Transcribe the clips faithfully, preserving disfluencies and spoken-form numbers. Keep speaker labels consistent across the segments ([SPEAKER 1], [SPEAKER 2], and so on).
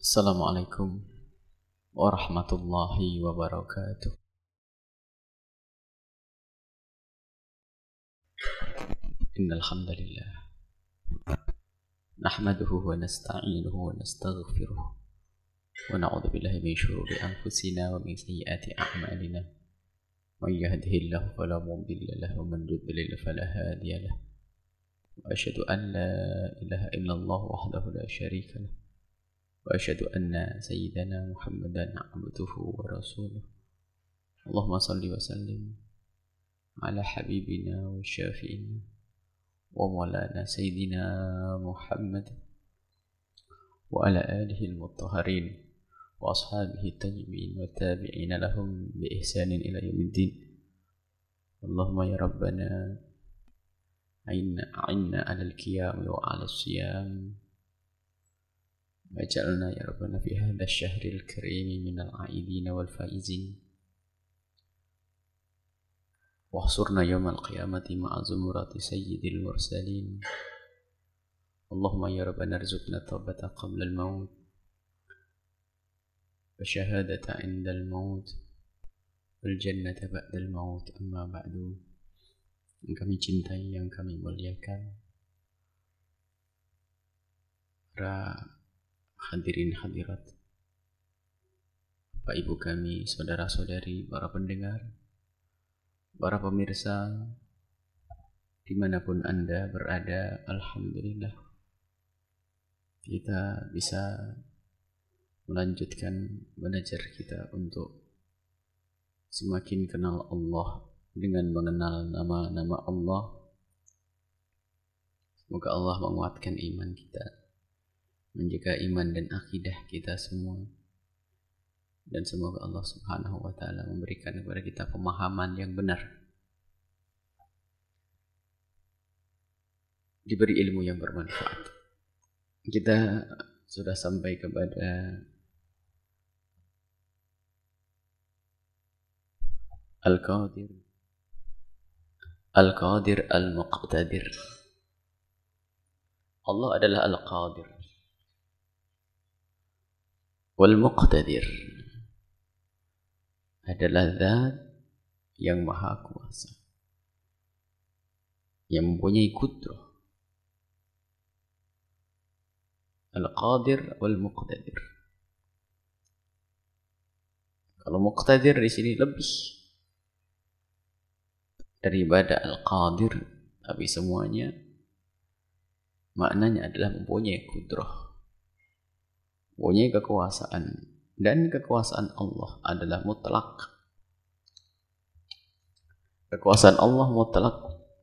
[SPEAKER 1] Assalamualaikum warahmatullahi wabarakatuh. Innal hamdalillah nahmaduhu wa nasta'inuhu wa nastaghfiruh wa na'udzu billahi min shururi anfusina wa min sayyiati a'malina. May yahdihillahu fala mudilla lahu wa man yudlil fala hadiya lahu. Wa asyhadu an la ilaha illallah wahdahu la syarika lahu. Wa asyhadu anna sayyidana Muhammadan abduhu wa rasuluh. Allahumma salli wa sallim ala habibina wa syafi'ina wa maulana sayyidina Muhammad wa ala alihi al-mutahharin wa ashabihi tayyibin wa tabi'ina lahum bi ihsanin ila yaumiddin. Allahumma ya rabbana a'inna a'inna 'ala al-qiyam wa 'ala as-siyam waj'alna ya rabbana fi hadha asy-syahril karim minal 'aidin wal faizin. Wahsurna yawmal qiyamati ma'a zumurati sayyidil mursalin. Allahumma ya rabbana arzuqna taubata qabla al-maut wa syahadata 'inda al-maut wal jannata ba'da al-maut. Amma ba'du. Yang kami cintai, yang kami muliakan, para hadirin hadirat, Bapak Ibu kami, saudara-saudari, para pendengar, para pemirsa, dimanapun Anda berada, alhamdulillah kita bisa melanjutkan belajar kita untuk semakin kenal Allah dengan mengenal nama-nama Allah. Semoga Allah menguatkan iman kita, menjaga iman dan akidah kita semua, dan semoga Allah subhanahu wa ta'ala memberikan kepada kita pemahaman yang benar, diberi ilmu yang bermanfaat. Kita sudah sampai kepada Al-Qadir Al-Qadir Al-Muqtadir. Allah adalah Al-Qadir Wal-Muqtadir, adalah zat yang maha kuasa, yang mempunyai kudrah. Al-Qadir Wal-Muqtadir. Kalau Muqtadir di sini lebih daripada Al-Qadir, tapi semuanya maknanya adalah mempunyai kudrah, mempunyai kekuasaan, dan kekuasaan Allah adalah mutlak. Kekuasaan Allah mutlak.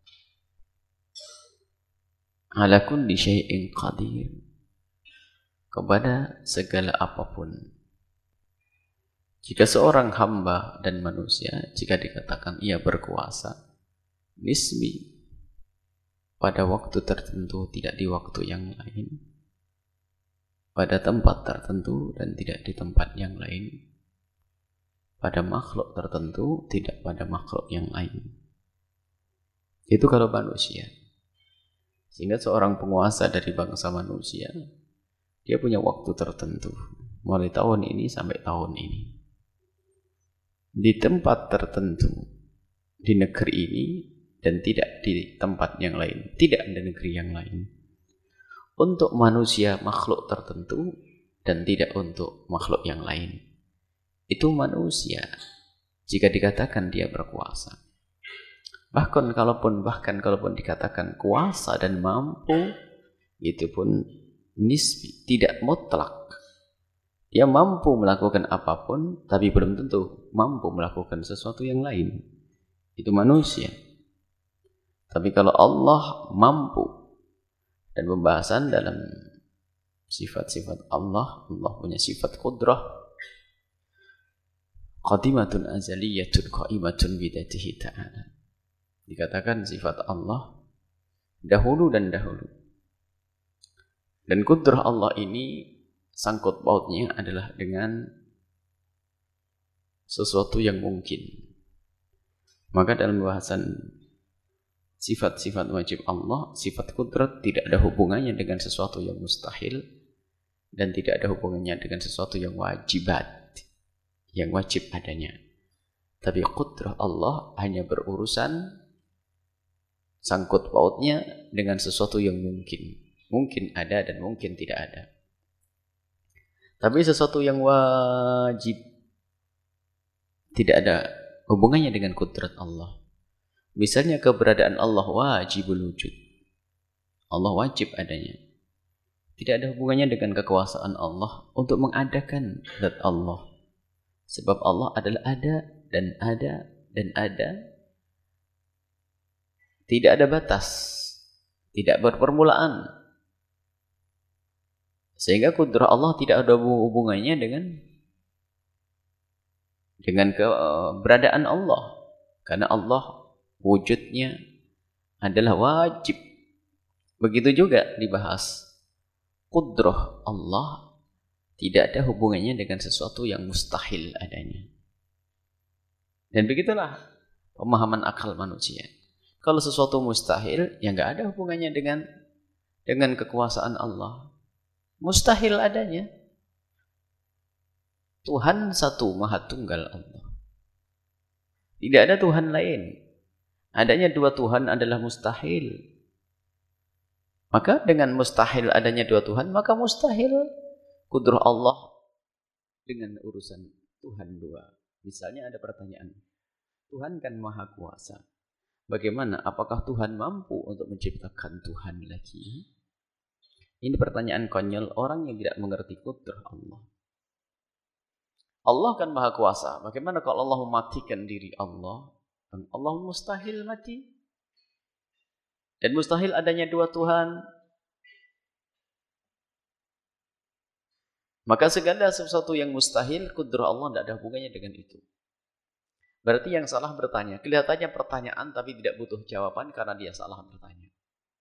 [SPEAKER 1] Ala kulli syai'in qadir, kepada segala apapun. Jika seorang hamba dan manusia, jika dikatakan ia berkuasa, nisbi, pada waktu tertentu, tidak di waktu yang lain, pada tempat tertentu dan tidak di tempat yang lain, pada makhluk tertentu, tidak pada makhluk yang lain. Itu kalau manusia. Sehingga seorang penguasa dari bangsa manusia, dia punya waktu tertentu, mulai tahun ini sampai tahun ini, di tempat tertentu, di negeri ini, dan tidak di tempat yang lain, tidak ada negeri yang lain. Untuk manusia makhluk tertentu dan tidak untuk makhluk yang lain. Itu manusia jika dikatakan dia berkuasa. Bahkan kalaupun bahkan kalaupun dikatakan kuasa dan mampu, itu pun nisbi, tidak mutlak. Dia mampu melakukan apapun, tapi belum tentu mampu melakukan sesuatu yang lain. Itu manusia. Tapi kalau Allah mampu, dan pembahasan dalam sifat-sifat Allah, Allah punya sifat kudrah, qadimatun azaliyatun qaimatun bidatihi ta'ala. Dikatakan sifat Allah dahulu dan dahulu. Dan kudrah Allah ini sangkut pautnya adalah dengan sesuatu yang mungkin. Maka dalam bahasan sifat-sifat wajib Allah, sifat kudrat tidak ada hubungannya dengan sesuatu yang mustahil, dan tidak ada hubungannya dengan sesuatu yang wajibat, yang wajib adanya. Tapi qudrah Allah hanya berurusan sangkut pautnya dengan sesuatu yang mungkin. Mungkin ada dan mungkin tidak ada. Tapi sesuatu yang wajib tidak ada hubungannya dengan kudrat Allah. Misalnya keberadaan Allah wajibul wujud. Allah wajib adanya. Tidak ada hubungannya dengan kekuasaan Allah untuk mengadakan zat Allah. Sebab Allah adalah ada dan ada dan ada. Tidak ada batas. Tidak berpermulaan. Sehingga kudrah Allah tidak ada hubungannya dengan dengan keberadaan Allah. Karena Allah wujudnya adalah wajib. Begitu juga dibahas. Kudrah Allah tidak ada hubungannya dengan sesuatu yang mustahil adanya. Dan begitulah pemahaman akal manusia. Kalau sesuatu mustahil, ya nggak ada hubungannya dengan dengan kekuasaan Allah. Mustahil adanya. Tuhan satu, Maha Tunggal Allah. Tidak ada Tuhan lain. Adanya dua Tuhan adalah mustahil. Maka dengan mustahil adanya dua Tuhan, maka mustahil kudrah Allah dengan urusan Tuhan dua. Misalnya ada pertanyaan, Tuhan kan Maha Kuasa. Bagaimana? Apakah Tuhan mampu untuk menciptakan Tuhan lagi? Ini pertanyaan konyol orang yang tidak mengerti kudrah Allah. Allah kan Maha Kuasa. Bagaimana kalau Allah mematikan diri Allah? Allah mustahil mati. Dan mustahil adanya dua Tuhan. Maka segala sesuatu yang mustahil, kudrah Allah tidak ada hubungannya dengan itu. Berarti yang salah bertanya. Kelihatannya pertanyaan tapi tidak butuh jawaban karena dia salah bertanya.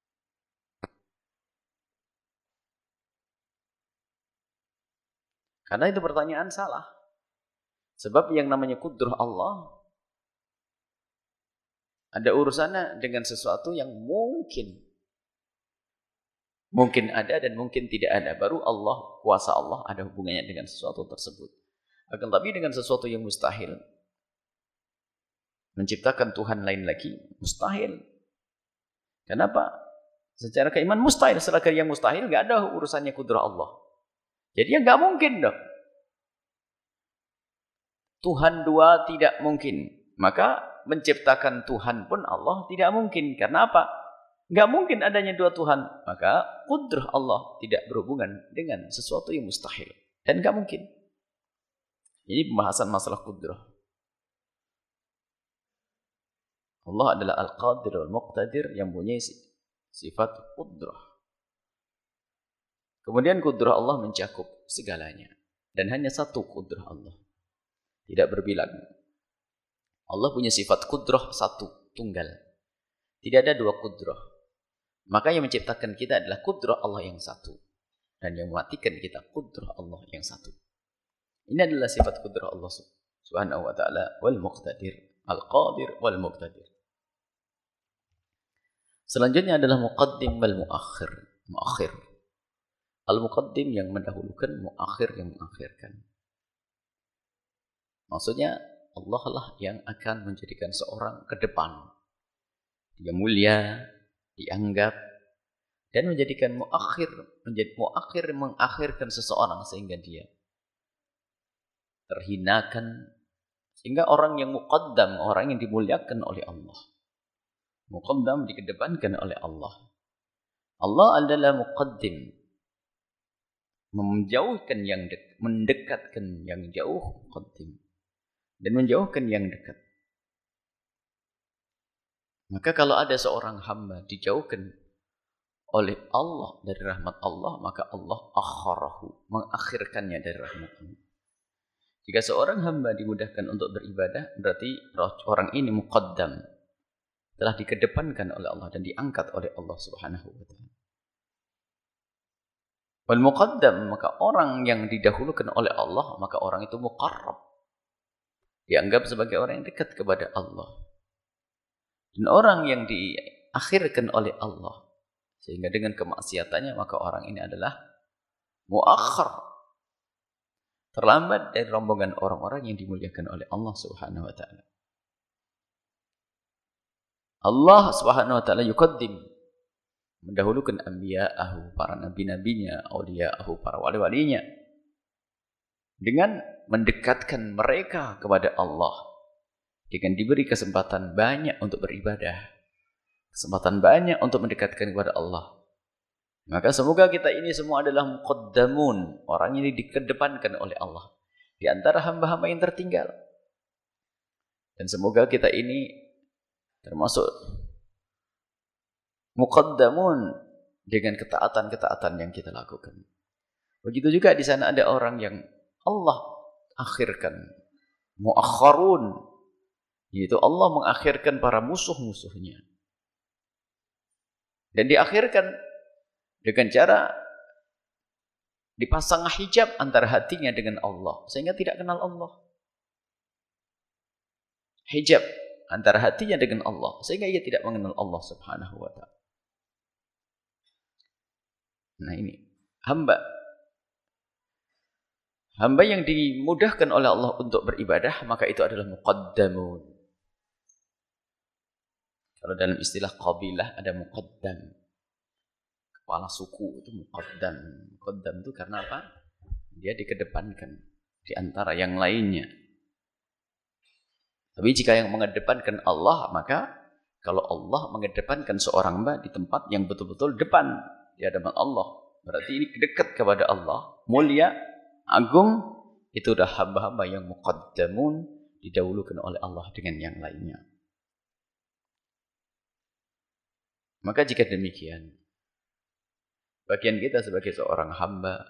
[SPEAKER 1] Karena itu pertanyaan salah. Sebab yang namanya kudrah Allah ada urusannya dengan sesuatu yang mungkin. Mungkin ada dan mungkin tidak ada. Baru Allah, kuasa Allah ada hubungannya dengan sesuatu tersebut. Akan tapi dengan sesuatu yang mustahil. Menciptakan Tuhan lain lagi, mustahil. Kenapa? Secara keimanan mustahil. Selagi yang mustahil, nggak ada urusannya kudrah Allah. Jadi ya nggak mungkin dong. Tuhan dua tidak mungkin. Maka menciptakan Tuhan pun Allah tidak mungkin. Karena apa? Nggak mungkin adanya dua Tuhan. Maka kudrah Allah tidak berhubungan dengan sesuatu yang mustahil. Dan nggak mungkin. Ini pembahasan masalah kudrah. Allah adalah Al-Qadir Al-Muqtadir yang punya sifat kudrah. Kemudian kudrah Allah mencakup segalanya. Dan hanya satu kudrah Allah. Tidak berbilang. Allah punya sifat kudrah satu, tunggal. Tidak ada dua kudrah. Maka yang menciptakan kita adalah kudrah Allah yang satu. Dan yang mematikan kita kudrah Allah yang satu. Ini adalah sifat kudrah Allah subhanahu wa ta'ala wal muqtadir. Al-Qadir wal muqtadir. Selanjutnya adalah muqaddim wal muakhir. Muakhir. Al-muqaddim yang mendahulukan, muakhir yang mengakhirkan. Maksudnya Allah lah yang akan menjadikan seorang ke depan. Dia mulia, dianggap, dan menjadikan muakhir, menjadi muakhir mengakhirkan seseorang sehingga dia terhinakan. Sehingga orang yang muqaddam, orang yang dimuliakan oleh Allah. Muqaddam dikedepankan oleh Allah. Allah adalah muqaddim. Menjauhkan yang dekat, mendekatkan yang jauh, muqaddim. Dan menjauhkan yang dekat. Maka kalau ada seorang hamba dijauhkan oleh Allah dari rahmat Allah, maka Allah akharahu, mengakhirkannya dari rahmat Allah. Jika seorang hamba dimudahkan untuk beribadah, berarti orang ini muqaddam, telah dikedepankan oleh Allah dan diangkat oleh Allah Subhanahu wa taala. Wal muqaddam, maka orang yang didahulukan oleh Allah, maka orang itu muqarrab. Dianggap sebagai orang yang dekat kepada Allah. Dan orang yang diakhirkan oleh Allah, sehingga dengan kemaksiatannya, maka orang ini adalah muakhir, terlambat dari rombongan orang-orang yang dimuliakan oleh Allah Subhanahu wa taala. Allah Subhanahu wa taala yuqaddim, mendahulukan anbiya'ahu, para nabi-nabinya, auliya'ahu, para wali-walinya, dengan mendekatkan mereka kepada Allah, dengan diberi kesempatan banyak untuk beribadah, kesempatan banyak untuk mendekatkan kepada Allah. Maka semoga kita ini semua adalah muqaddamun, orang ini dikedepankan oleh Allah di antara hamba-hamba yang tertinggal. Dan semoga kita ini termasuk muqaddamun dengan ketaatan-ketaatan yang kita lakukan. Begitu juga di sana ada orang yang Allah akhirkan, muakharun, yaitu Allah mengakhirkan para musuh-musuhnya. Dan diakhirkan dengan cara dipasang hijab antara hatinya dengan Allah, sehingga tidak kenal Allah. Hijab antara hatinya dengan Allah, sehingga ia tidak mengenal Allah Subhanahu wa ta'ala. Nah ini, hamba. Hamba yang dimudahkan oleh Allah untuk beribadah, maka itu adalah muqaddamun. Kalau dalam istilah qabilah ada muqaddam. Kepala suku itu muqaddam. Muqaddam itu karena apa? Dia dikedepankan di antara yang lainnya. Tapi jika yang mengedepankan Allah, maka kalau Allah mengedepankan seorang hamba di tempat yang betul-betul depan di hadapan Allah, berarti ini dekat kepada Allah, mulia, agung, itu dah hamba-hamba yang muqaddamun, didahulukan oleh Allah dengan yang lainnya. Maka jika demikian, bagian kita sebagai seorang hamba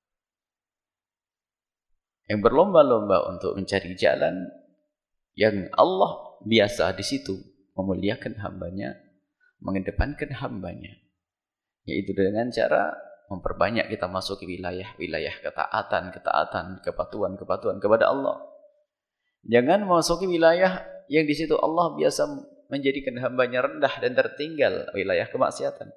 [SPEAKER 1] yang berlomba-lomba untuk mencari jalan yang Allah biasa di situ memuliakan hambanya, mengedepankan hambanya, yaitu dengan cara memperbanyak kita masuk ke wilayah-wilayah ketaatan, ketaatan, kepatuhan, kepatuhan kepada Allah. Jangan memasuki wilayah yang di situ Allah biasa menjadikan hambanya rendah dan tertinggal, wilayah kemaksiatan.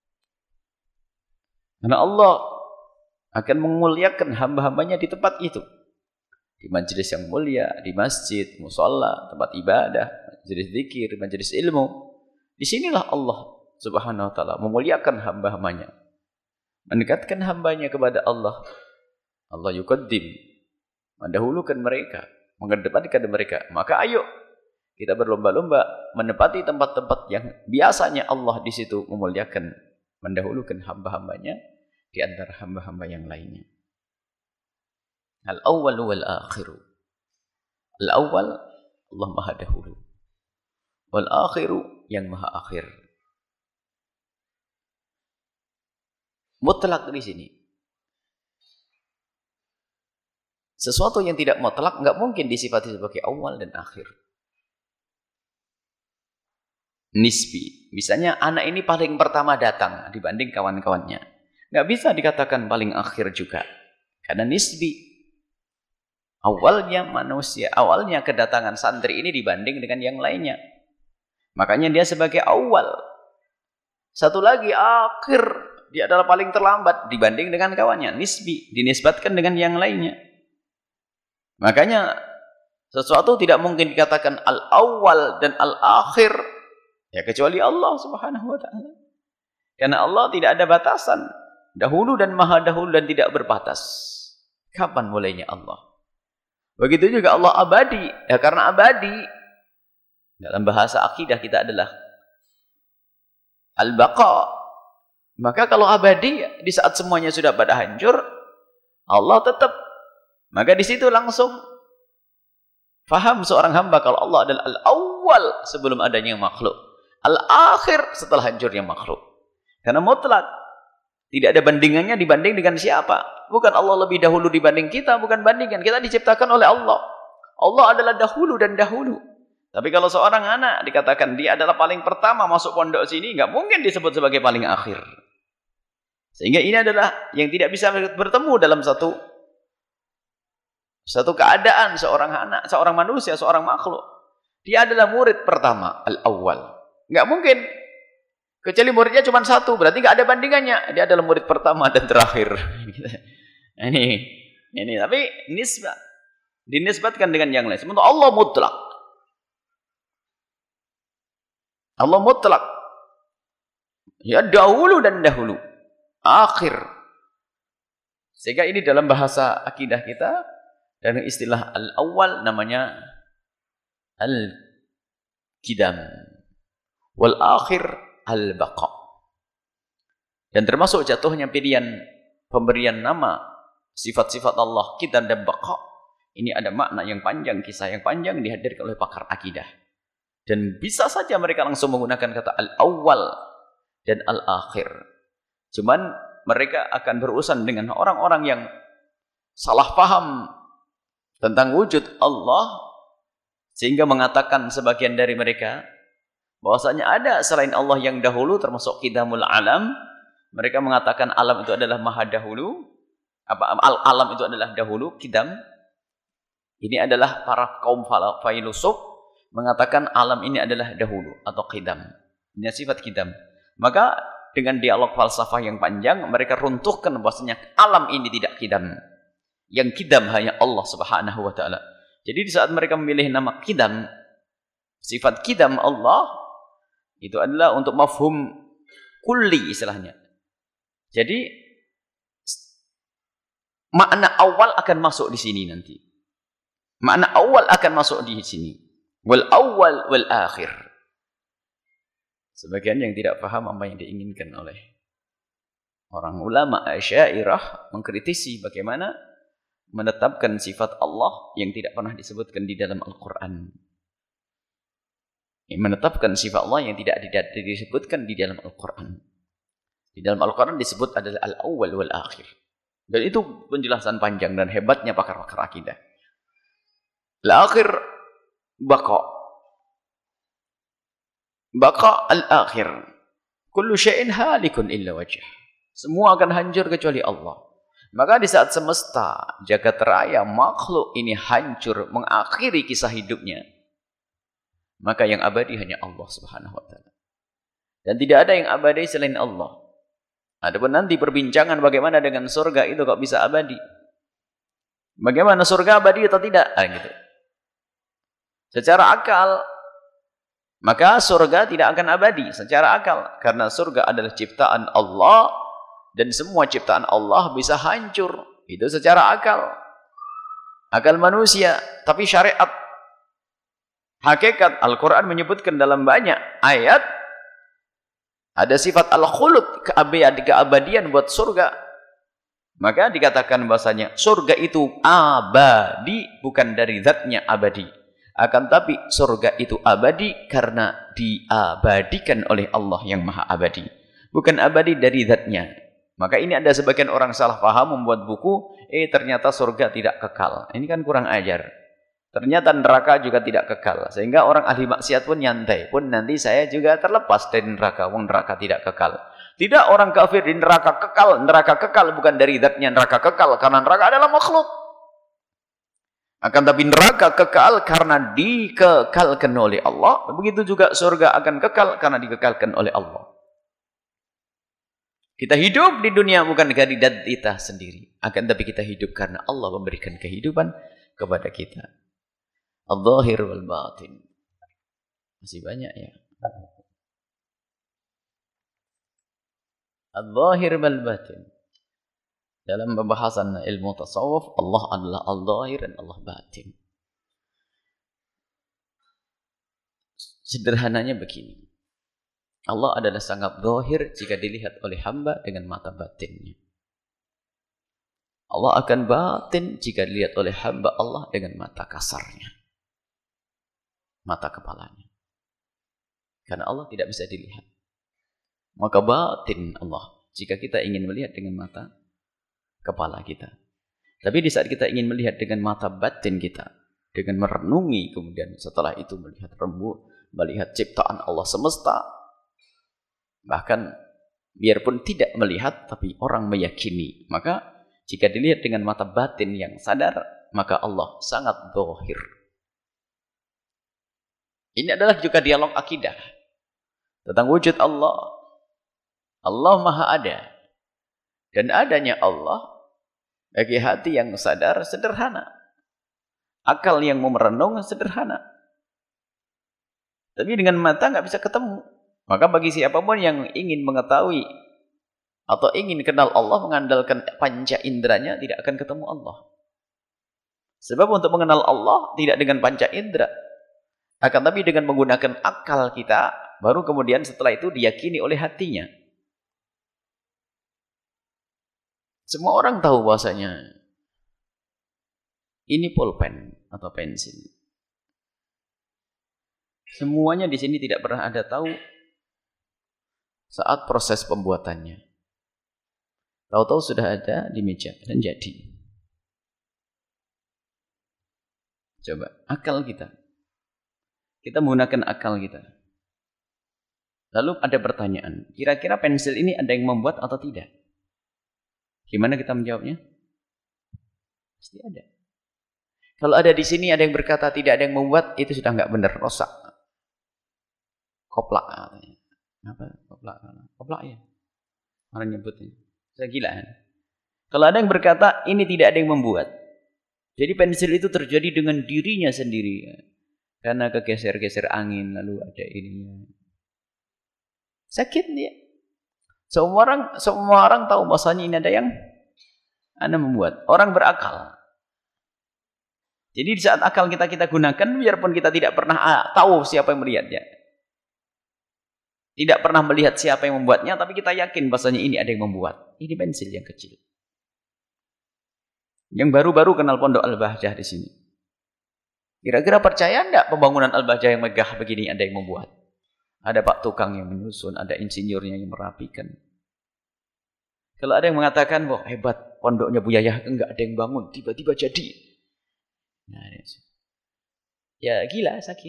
[SPEAKER 1] Karena Allah akan memuliakan hamba-hambanya di tempat itu. Di majelis yang mulia, di masjid, musholla, tempat ibadah, majelis zikir, majelis ilmu. Disinilah Allah Subhanahu wa ta'ala memuliakan hamba-hambanya, mendekatkan hambanya kepada Allah. Allah yuqaddim, mendahulukan mereka, mengedepankan mereka. Maka ayo kita berlomba-lomba menempati tempat-tempat yang biasanya Allah di situ memuliakan, mendahulukan hamba-hambanya di antara hamba-hamba yang lainnya. Al-awwal wal-akhiru. Al-awwal, Allah maha dahulu. Wal-akhiru, yang maha akhir. Mutlak di sini. Sesuatu yang tidak mutlak nggak mungkin disifati sebagai awal dan akhir. Nisbi. Misalnya anak ini paling pertama datang dibanding kawan-kawannya. Nggak bisa dikatakan paling akhir juga. Karena nisbi. Awalnya manusia, awalnya kedatangan santri ini dibanding dengan yang lainnya. Makanya dia sebagai awal. Satu lagi akhir, dia adalah paling terlambat dibanding dengan kawannya. Nisbi, dinisbatkan dengan yang lainnya. Makanya sesuatu tidak mungkin dikatakan al-awwal dan al-akhir, ya kecuali Allah Subhanahu wa ta'ala. Karena Allah tidak ada batasan, dahulu dan maha dahulu dan tidak berbatas. Kapan mulainya Allah? Begitu juga Allah abadi, ya karena abadi dalam bahasa akidah kita adalah al-baqa. Maka kalau abadi, di saat semuanya sudah pada hancur, Allah tetap. Maka di situ langsung faham seorang hamba kalau Allah adalah al-awwal sebelum adanya makhluk, al-akhir setelah hancurnya makhluk. Karena mutlak, tidak ada bandingannya dibanding dengan siapa. Bukan Allah lebih dahulu dibanding kita, bukan bandingan. Kita diciptakan oleh Allah. Allah adalah dahulu dan dahulu. Tapi kalau seorang anak dikatakan dia adalah paling pertama masuk pondok sini, nggak mungkin disebut sebagai paling akhir. Sehingga ini adalah yang tidak bisa bertemu dalam satu satu keadaan seorang anak, seorang manusia, seorang makhluk. Dia adalah murid pertama, al-awwal. Nggak mungkin. Kecuali muridnya cuma satu, berarti nggak ada bandingannya. Dia adalah murid pertama dan terakhir. Ini, ini tapi nisbah dinisbatkan dengan yang lain. Sementara Allah mutlak. Allah mutlak. Ya dahulu dan dahulu. Akhir. Sehingga ini dalam bahasa akidah kita dan istilah al-awwal namanya al-qidam. Wal akhir al-baqa. Dan termasuk jatuhnya pilihan pemberian nama sifat-sifat Allah qidam dan baqa. Ini ada makna yang panjang, kisah yang panjang dihadirkan oleh pakar akidah. Dan bisa saja mereka langsung menggunakan kata al-awwal dan al-akhir. Cuman mereka akan berurusan dengan orang-orang yang salah paham tentang wujud Allah, sehingga mengatakan sebagian dari mereka bahwasanya ada selain Allah yang dahulu, termasuk qidamul alam. Mereka mengatakan alam itu adalah maha dahulu. Apa al-alam itu adalah dahulu, qidam. Ini adalah para kaum filosof mengatakan alam ini adalah dahulu atau qidam. Ini sifat qidam. Maka dengan dialog falsafah yang panjang mereka runtuhkan bahwasanya alam ini tidak qidam. Yang qidam hanya Allah Subhanahu wa taala. Jadi di saat mereka memilih nama qidam, sifat qidam Allah itu adalah untuk mafhum kulli istilahnya. Jadi makna awal akan masuk di sini nanti. Makna awal akan masuk di sini. Wal awal wal akhir. Sebagian yang tidak paham apa yang diinginkan oleh orang ulama Asy'ariyah mengkritisi bagaimana menetapkan sifat Allah yang tidak pernah disebutkan di dalam Al-Quran. Menetapkan sifat Allah yang tidak disebutkan di dalam Al-Quran. Di dalam Al-Quran disebut adalah al-awwal wal akhir. Dan itu penjelasan panjang dan hebatnya pakar-pakar akidah. Al-akhir baqa. Baqa al-akhir. Kullu syai'in halikun illa wajh. Semua akan hancur kecuali Allah. Maka di saat semesta, jagat raya, makhluk ini hancur, mengakhiri kisah hidupnya, maka yang abadi hanya Allah Subhanahu wa taala. Dan tidak ada yang abadi selain Allah. Adapun nanti perbincangan bagaimana dengan surga itu kok bisa abadi. Bagaimana surga abadi atau tidak? Ah, gitu. Secara akal, maka surga tidak akan abadi secara akal. Karena surga adalah ciptaan Allah dan semua ciptaan Allah bisa hancur. Itu secara akal. Akal manusia. Tapi syariat, hakikat Al-Quran menyebutkan dalam banyak ayat ada sifat al-khulud, keabadian buat surga. Maka dikatakan bahasanya surga itu abadi bukan dari zatnya abadi. Akan tapi surga itu abadi karena diabadikan oleh Allah yang maha abadi. Bukan abadi dari zatnya. Maka ini ada sebagian orang salah paham membuat buku, eh ternyata surga tidak kekal. Ini kan kurang ajar. Ternyata neraka juga tidak kekal. Sehingga orang ahli maksiat pun nyantai. Pun nanti saya juga terlepas dari neraka. Wong neraka tidak kekal. Tidak, orang kafir di neraka kekal. Neraka kekal bukan dari zatnya neraka kekal. Karena neraka adalah makhluk. Akan tapi neraka kekal karena dikekalkan oleh Allah. Begitu juga surga akan kekal karena dikekalkan oleh Allah. Kita hidup di dunia bukan dari diri kita sendiri. Akan tapi kita hidup karena Allah memberikan kehidupan kepada kita. Al-Zahir wal Batin. Masih banyak ya. Al-Zahir wal Batin. Dalam pembahasan ilmu tasawuf, Allah adalah Al-Zahir dan Allah Batin. Sederhananya begini. Allah adalah sangat zahir jika dilihat oleh hamba dengan mata batinnya. Allah akan batin jika dilihat oleh hamba Allah dengan mata kasarnya. Mata kepalanya. Karena Allah tidak bisa dilihat. Maka batin Allah jika kita ingin melihat dengan mata kepala kita. Tapi di saat kita ingin melihat dengan mata batin kita, dengan merenungi, kemudian setelah itu melihat rembuk, melihat ciptaan Allah semesta, bahkan biarpun tidak melihat tapi orang meyakini, maka jika dilihat dengan mata batin yang sadar, maka Allah sangat zahir. Ini adalah juga dialog akidah tentang wujud Allah. Allah maha ada. Dan adanya Allah Bagi hati yang sadar, sederhana. Akal yang mau merenung, sederhana. Tapi dengan mata nggak bisa ketemu. Maka bagi siapapun yang ingin mengetahui atau ingin kenal Allah, mengandalkan panca inderanya, tidak akan ketemu Allah. Sebab untuk mengenal Allah tidak dengan panca indera, akan tapi dengan menggunakan akal kita, baru kemudian setelah itu diyakini oleh hatinya. Semua orang tahu bahwasanya ini pulpen atau pensil. Semuanya di sini tidak pernah ada tahu saat proses pembuatannya. Tahu-tahu sudah ada di meja dan jadi. Coba, akal kita. Kita menggunakan akal kita. Lalu ada pertanyaan, kira-kira pensil ini ada yang membuat atau tidak? Gimana kita menjawabnya? Pasti ada. Kalau ada di sini ada yang berkata tidak ada yang membuat, itu sudah nggak benar, rosak. Koplak katanya. Apa? Koplak. Koplak ya. Orang nyebutnya. Saya gila kan? Kalau ada yang berkata ini tidak ada yang membuat. Jadi pensil itu terjadi dengan dirinya sendiri. Karena kegeser-geser angin lalu ada ininya. Sakit dia. Semua orang, semua orang tahu bahasanya ini ada yang Anda membuat. Orang berakal. Jadi di saat akal kita kita gunakan, biarpun kita tidak pernah tahu siapa yang melihatnya. Tidak pernah melihat siapa yang membuatnya, tapi kita yakin bahasanya ini ada yang membuat. Ini pensil yang kecil. Yang baru-baru kenal Pondok Al-Bahjah di sini. Kira-kira percaya enggak pembangunan Al-Bahjah yang megah begini ada yang membuat? Ada pak tukang yang menyusun, ada insinyurnya yang merapikan. Kalau ada yang mengatakan, wah hebat pondoknya Bu Yayah, enggak ada yang bangun, tiba-tiba jadi. Nah, ya gila, sakit.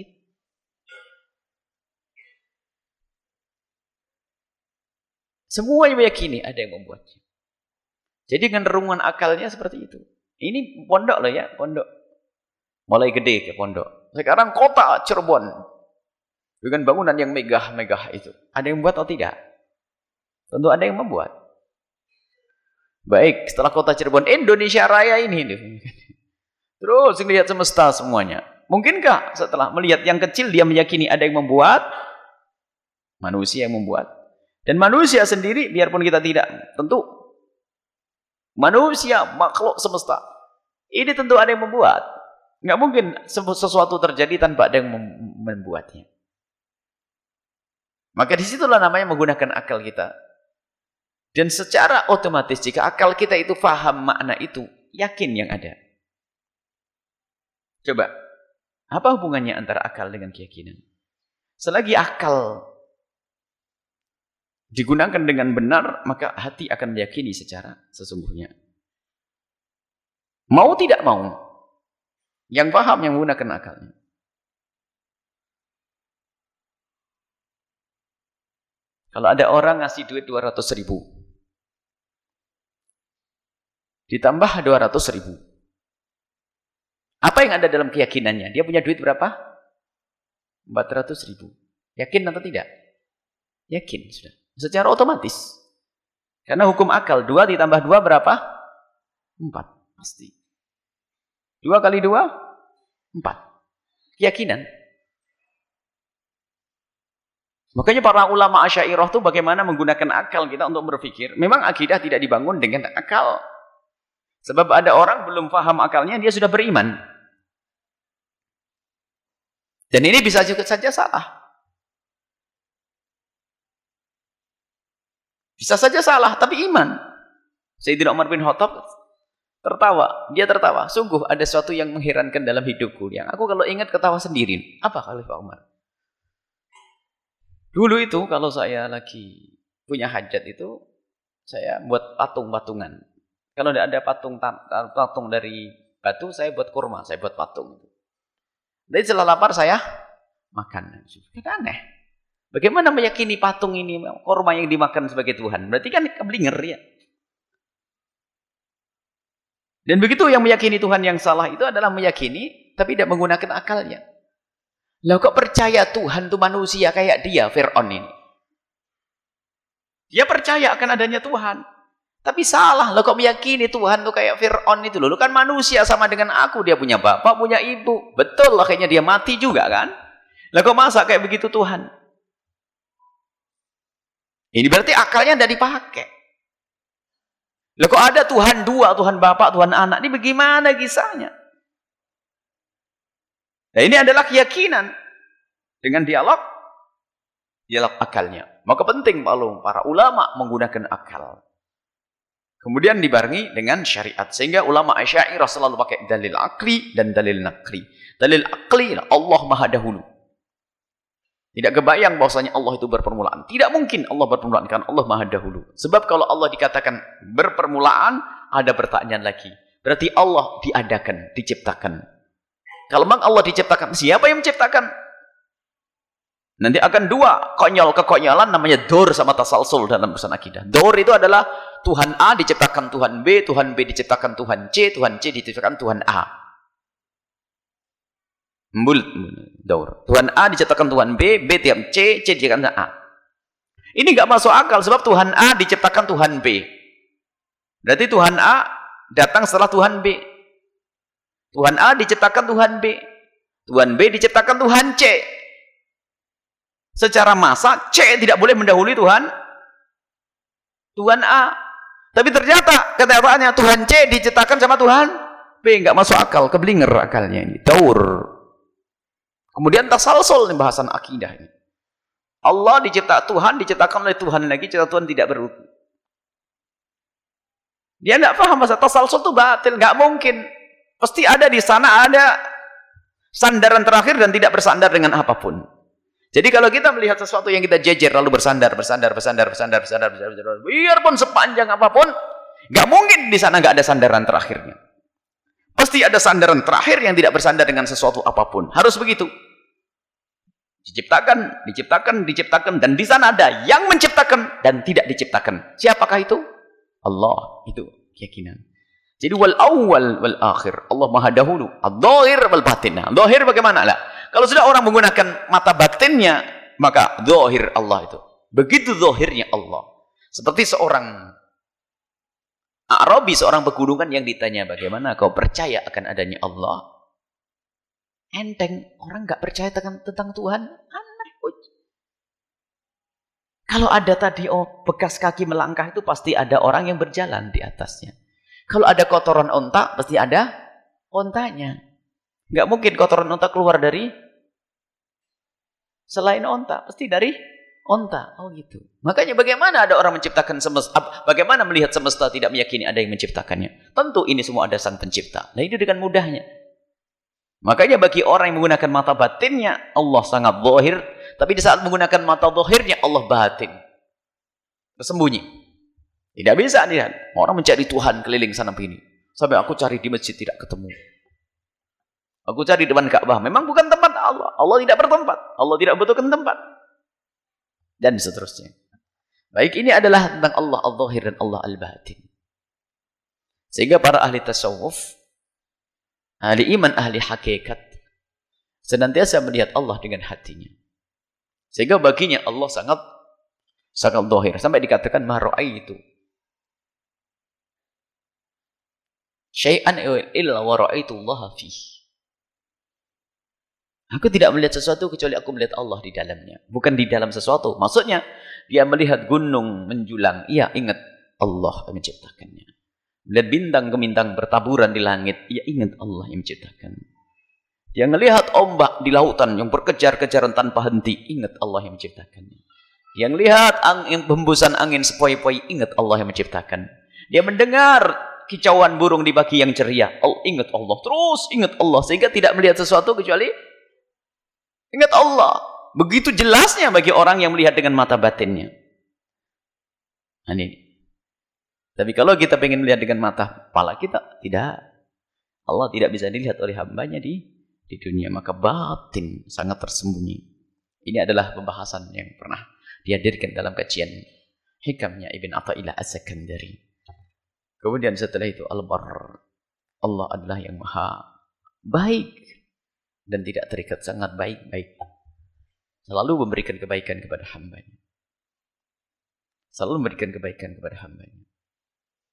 [SPEAKER 1] Semua yang meyakini ada yang membuatnya. Jadi dengan renungan akalnya seperti itu. Ini pondok loh ya, pondok. Mulai gede ke pondok. Sekarang kota Cirebon. Dengan bangunan yang megah-megah itu. Ada yang membuat atau tidak? Tentu ada yang membuat. Baik, setelah kota Cirebon, Indonesia Raya ini. Terus melihat semesta semuanya. Mungkinkah setelah melihat yang kecil, dia meyakini ada yang membuat? Manusia yang membuat. Dan manusia sendiri, biarpun kita tidak, tentu manusia, makhluk semesta. Ini tentu ada yang membuat. Nggak mungkin sesuatu terjadi tanpa ada yang membuatnya. Maka disitulah namanya menggunakan akal kita. Dan secara otomatis jika akal kita itu faham makna itu, yakin yang ada. Coba, apa hubungannya antara akal dengan keyakinan? Selagi akal digunakan dengan benar, maka hati akan meyakini secara sesungguhnya. Mau tidak mau, yang paham yang menggunakan akalnya. Kalau ada orang ngasih duit dua ratus ribu, ditambah dua ratus ribu. Apa yang ada dalam keyakinannya? Dia punya duit berapa? empat ratus ribu. Yakin atau tidak? Yakin sudah. Secara otomatis. Karena hukum akal, dua ditambah dua berapa? empat. Pasti. dua kali dua? empat. Keyakinan. Makanya para ulama Asy'ariyah itu bagaimana menggunakan akal kita untuk berpikir. Memang akidah tidak dibangun dengan akal. Sebab ada orang belum paham akalnya, dia sudah beriman. Dan ini bisa juga saja salah. Bisa saja salah, tapi iman. Sayyidina Umar bin Khattab tertawa. Dia tertawa. Sungguh ada sesuatu yang mengherankan dalam hidupku. Yang aku kalau ingat ketawa sendiri. Apa Khalifah Umar? Dulu itu kalau saya lagi punya hajat itu, saya buat patung-patungan. Kalau tidak ada patung patung dari batu, saya buat kurma, saya buat patung. Jadi setelah lapar saya makan. Itu aneh. Bagaimana meyakini patung ini, kurma yang dimakan sebagai Tuhan? Berarti kan keblinger ya. Dan begitu yang meyakini Tuhan yang salah itu adalah meyakini, tapi tidak menggunakan akalnya. Lah kok percaya Tuhan itu manusia kayak dia, Fir'aun ini. Dia percaya akan adanya Tuhan. Tapi salah, lo kok meyakini Tuhan tuh kayak Fir'aun itu loh. Lo kan manusia sama dengan aku, dia punya bapak, punya ibu. Betul lah, kayaknya dia mati juga kan. Lah kok masa kayak begitu Tuhan? Ini berarti akalnya tidak dipakai. Lah kok ada Tuhan dua, Tuhan bapak, Tuhan anak, ini bagaimana kisahnya? Nah ini adalah keyakinan dengan dialog, dialog akalnya. Maka penting kalau para ulama menggunakan akal. Kemudian dibarengi dengan syariat. Sehingga ulama Asy'ariyah selalu pakai dalil akli dan dalil nakli. Dalil akli, Allah maha dahulu. Tidak kebayang bahwasanya Allah itu berpermulaan. Tidak mungkin Allah berpermulaan karena Allah maha dahulu. Sebab kalau Allah dikatakan berpermulaan, ada pertanyaan lagi. Berarti Allah diadakan, diciptakan. Kalau memang Allah diciptakan, siapa yang menciptakan? Nanti akan dua konyol kekonyolan namanya dor sama tasalsul dalam urusan akidah. Dor itu adalah Tuhan A diciptakan Tuhan B, Tuhan B diciptakan Tuhan C, Tuhan C diciptakan Tuhan A. Mbul, dor. Tuhan A diciptakan Tuhan B, B tiap C, C diciptakan A. Ini nggak masuk akal sebab Tuhan A diciptakan Tuhan B. Berarti Tuhan A datang setelah Tuhan B. Tuhan A diciptakan Tuhan B. Tuhan B diciptakan Tuhan C. Secara masa C tidak boleh mendahului Tuhan Tuhan A. Tapi ternyata kenyataannya Tuhan C diciptakan sama Tuhan B. Nggak masuk akal, keblinger akalnya ini. Daur. Kemudian tasalsul nih bahasan akidah ini. Allah dicipta Tuhan diciptakan oleh Tuhan lagi, cipta Tuhan tidak berutuh. Dia nggak paham bahasa tasalsul itu batil, nggak mungkin. Pasti ada di sana ada sandaran terakhir dan tidak bersandar dengan apapun. Jadi kalau kita melihat sesuatu yang kita jejer lalu bersandar, bersandar, bersandar, bersandar, bersandar, bersandar, bersandar, biarpun sepanjang apapun, nggak mungkin di sana nggak ada sandaran terakhirnya. Pasti ada sandaran terakhir yang tidak bersandar dengan sesuatu apapun. Harus begitu. Diciptakan, diciptakan, diciptakan, dan di sana ada yang menciptakan dan tidak diciptakan. Siapakah itu? Allah. Itu keyakinan. Jadi wal awal wal akhir. Allah maha dahulu. Ad-dhahir wal batin. Dhahir bagaimana lah? Kalau sudah orang menggunakan mata batinnya, maka zahir Allah itu. Begitu zahirnya Allah. Seperti seorang Arabi, seorang pegunungan yang ditanya, bagaimana kau percaya akan adanya Allah? Enteng, orang nggak percaya tentang, tentang Tuhan. Aneh. Kalau ada tadi oh bekas kaki melangkah itu pasti ada orang yang berjalan di atasnya. Kalau ada kotoran onta, pasti ada ontanya. Nggak mungkin kotoran onta keluar dari selain onta, pasti dari onta. Oh gitu. Makanya bagaimana ada orang menciptakan semesta, bagaimana melihat semesta tidak meyakini ada yang menciptakannya? Tentu ini semua ada sang pencipta. Nah itu dengan mudahnya. Makanya bagi orang yang menggunakan mata batinnya, Allah sangat zahir. Tapi di saat menggunakan mata zahirnya, Allah batin. Tersembunyi. Tidak bisa lihat. Orang mencari Tuhan keliling sana begini. Sampai aku cari di masjid tidak ketemu. Aku cari di depan Ka'bah. Memang bukan tempat Allah. Allah tidak bertempat. Allah tidak butuhkan tempat. Dan seterusnya. Baik, ini adalah tentang Allah al-zahir dan Allah al-batin. Sehingga para ahli tasawuf, ahli iman, ahli hakikat, senantiasa melihat Allah dengan hatinya. Sehingga baginya Allah sangat sangat zahir. Sampai dikatakan ma ra'aitu syai'an illa wa ra'aitu Allah fihi. Aku tidak melihat sesuatu kecuali aku melihat Allah di dalamnya. Bukan di dalam sesuatu. Maksudnya, dia melihat gunung menjulang. Ia ingat Allah yang menciptakannya. Melihat bintang ke bintang bertaburan di langit. Ia ingat Allah yang menciptakan. Dia melihat ombak di lautan yang berkejar-kejaran tanpa henti. Ingat Allah yang menciptakannya. Dia melihat angin, hembusan angin sepoi-poi. Ingat Allah yang menciptakan. Dia mendengar kicauan burung di pagi yang ceria. Oh, ingat Allah. Terus ingat Allah. Sehingga tidak melihat sesuatu kecuali ingat Allah. Begitu jelasnya bagi orang yang melihat dengan mata batinnya. Ini. Tapi kalau kita ingin melihat dengan mata kepala kita, tidak. Allah tidak bisa dilihat oleh hambanya di, di dunia. Maka batin sangat tersembunyi. Ini adalah pembahasan yang pernah dihadirkan dalam kajian hikamnya Ibn Atha'illah As-Sakandari. Kemudian setelah itu Al-Barr. Allah adalah yang maha baik. Dan tidak terikat, sangat baik-baik. Selalu memberikan kebaikan kepada hambanya. Selalu memberikan kebaikan kepada hambanya.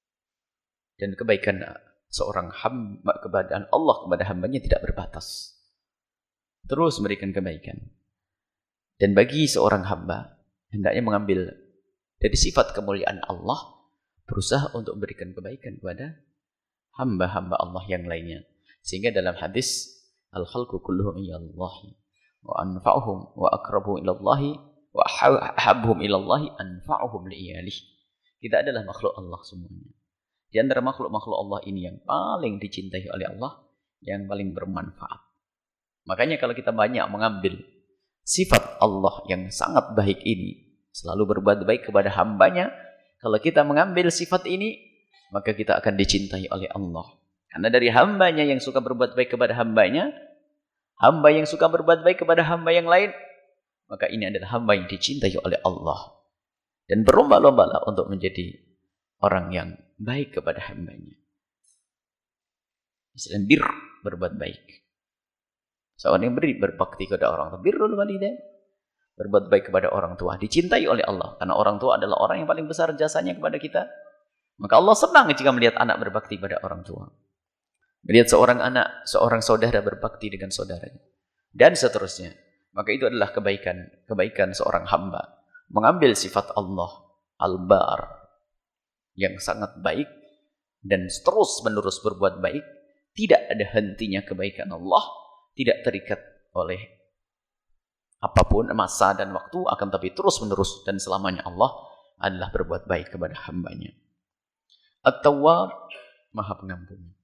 [SPEAKER 1] Dan kebaikan seorang hamba kepada Allah kepada hambanya tidak berbatas. Terus memberikan kebaikan. Dan bagi seorang hamba, hendaknya mengambil dari sifat kemuliaan Allah, berusaha untuk memberikan kebaikan kepada hamba-hamba Allah yang lainnya. Sehingga dalam hadis, al-khalqu kulluhum ilallahi, wa anfa'uhum wa akrabuhum ilallahi, wa ahabbuhum ilallahi anfa'uhum li'iyalih. Kita adalah makhluk Allah semuanya. Di antara makhluk-makhluk Allah ini yang paling dicintai oleh Allah, yang paling bermanfaat. Makanya kalau kita banyak mengambil sifat Allah yang sangat baik ini, selalu berbuat baik kepada hambanya, kalau kita mengambil sifat ini, maka kita akan dicintai oleh Allah. Karena dari hambanya yang suka berbuat baik kepada hambanya, hamba yang suka berbuat baik kepada hamba yang lain, maka ini adalah hamba yang dicintai oleh Allah. Dan berlomba-lombalah untuk menjadi orang yang baik kepada hambanya. Misalnya bir, berbuat baik. Seorang yang beri berbakti kepada orang tua, birrul walidain, berbuat baik kepada orang tua, dicintai oleh Allah. Karena orang tua adalah orang yang paling besar jasanya kepada kita. Maka Allah senang jika melihat anak berbakti pada orang tua. Melihat seorang anak, seorang saudara berbakti dengan saudaranya. Dan seterusnya. Maka itu adalah kebaikan. Kebaikan seorang hamba. Mengambil sifat Allah. Al-Bar. Yang sangat baik. Dan terus menerus berbuat baik. Tidak ada hentinya kebaikan Allah. Tidak terikat oleh apapun masa dan waktu. Akan tapi terus menerus. Dan selamanya Allah adalah berbuat baik kepada hambanya. At-Tawwab. Maha pengampun.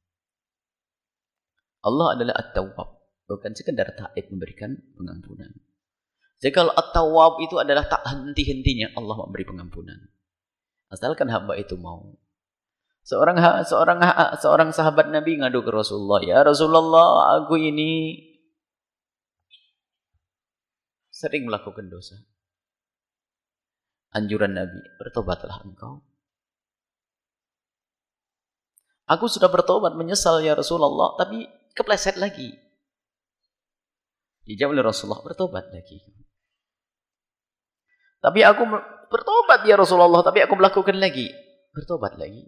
[SPEAKER 1] Allah adalah At-Tawwab, bukan sekedar taib memberikan pengampunan. Jadi kalau At-Tawwab itu adalah tak henti-hentinya Allah memberi pengampunan. Asalkan hamba itu mau. Seorang seorang seorang sahabat Nabi ngadu ke Rasulullah, "Ya Rasulullah, aku ini sering melakukan dosa." Anjuran Nabi, "Bertobatlah engkau." "Aku sudah bertobat, menyesal ya Rasulullah, tapi kepleset lagi." Dijawab oleh Rasulullah, "Bertobat lagi." "Tapi aku bertobat ya Rasulullah, tapi aku melakukan lagi." "Bertobat lagi."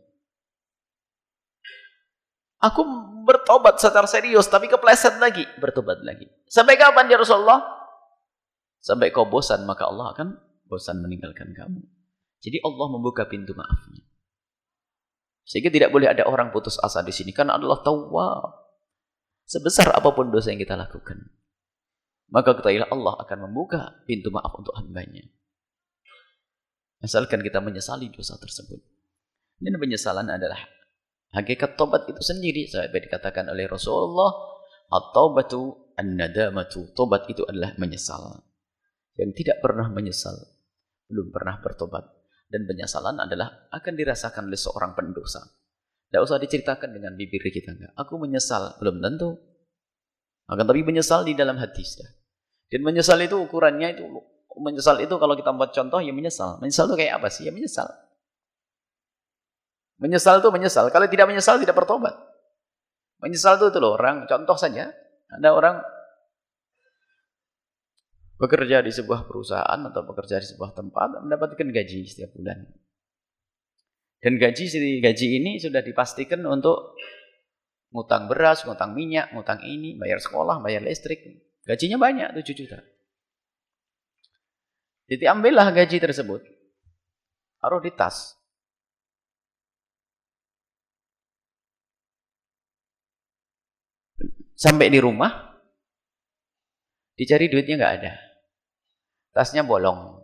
[SPEAKER 1] "Aku bertobat secara serius, tapi kepleset lagi." "Bertobat lagi." "Sampai kapan ya Rasulullah?" "Sampai kau bosan, maka Allah akan bosan meninggalkan kamu." Jadi Allah membuka pintu maafnya. Sehingga tidak boleh ada orang putus asa di sini, karena adalah Tawwab. Sebesar apapun dosa yang kita lakukan, maka ketahuilah Allah akan membuka pintu maaf untuk hambanya. Asalkan kita menyesali dosa tersebut. Dan penyesalan adalah hakikat tobat itu sendiri. Sampai dikatakan oleh Rasulullah, at-taubatu an-nadamatu. Tobat itu adalah menyesal. Yang tidak pernah menyesal, belum pernah bertobat. Dan penyesalan adalah akan dirasakan oleh seorang pendosa. Tidak usah diceritakan dengan bibir kita. Enggak. Aku menyesal. Belum tentu. Akan tapi menyesal di dalam hati sudah. Dan menyesal itu ukurannya itu. Menyesal itu kalau kita buat contoh, ya menyesal. Menyesal itu kayak apa sih? Ya menyesal. Menyesal itu menyesal. Kalau tidak menyesal, tidak bertobat. Menyesal itu, itu loh orang. Contoh saja. Ada orang bekerja di sebuah perusahaan atau bekerja di sebuah tempat, mendapatkan gaji setiap bulan. Dan gaji gaji ini sudah dipastikan untuk ngutang beras, ngutang minyak, ngutang ini, bayar sekolah, bayar listrik. Gajinya banyak, tujuh juta. Jadi ambillah gaji tersebut, taruh di tas. Sampai di rumah, dicari duitnya nggak ada. Tasnya bolong.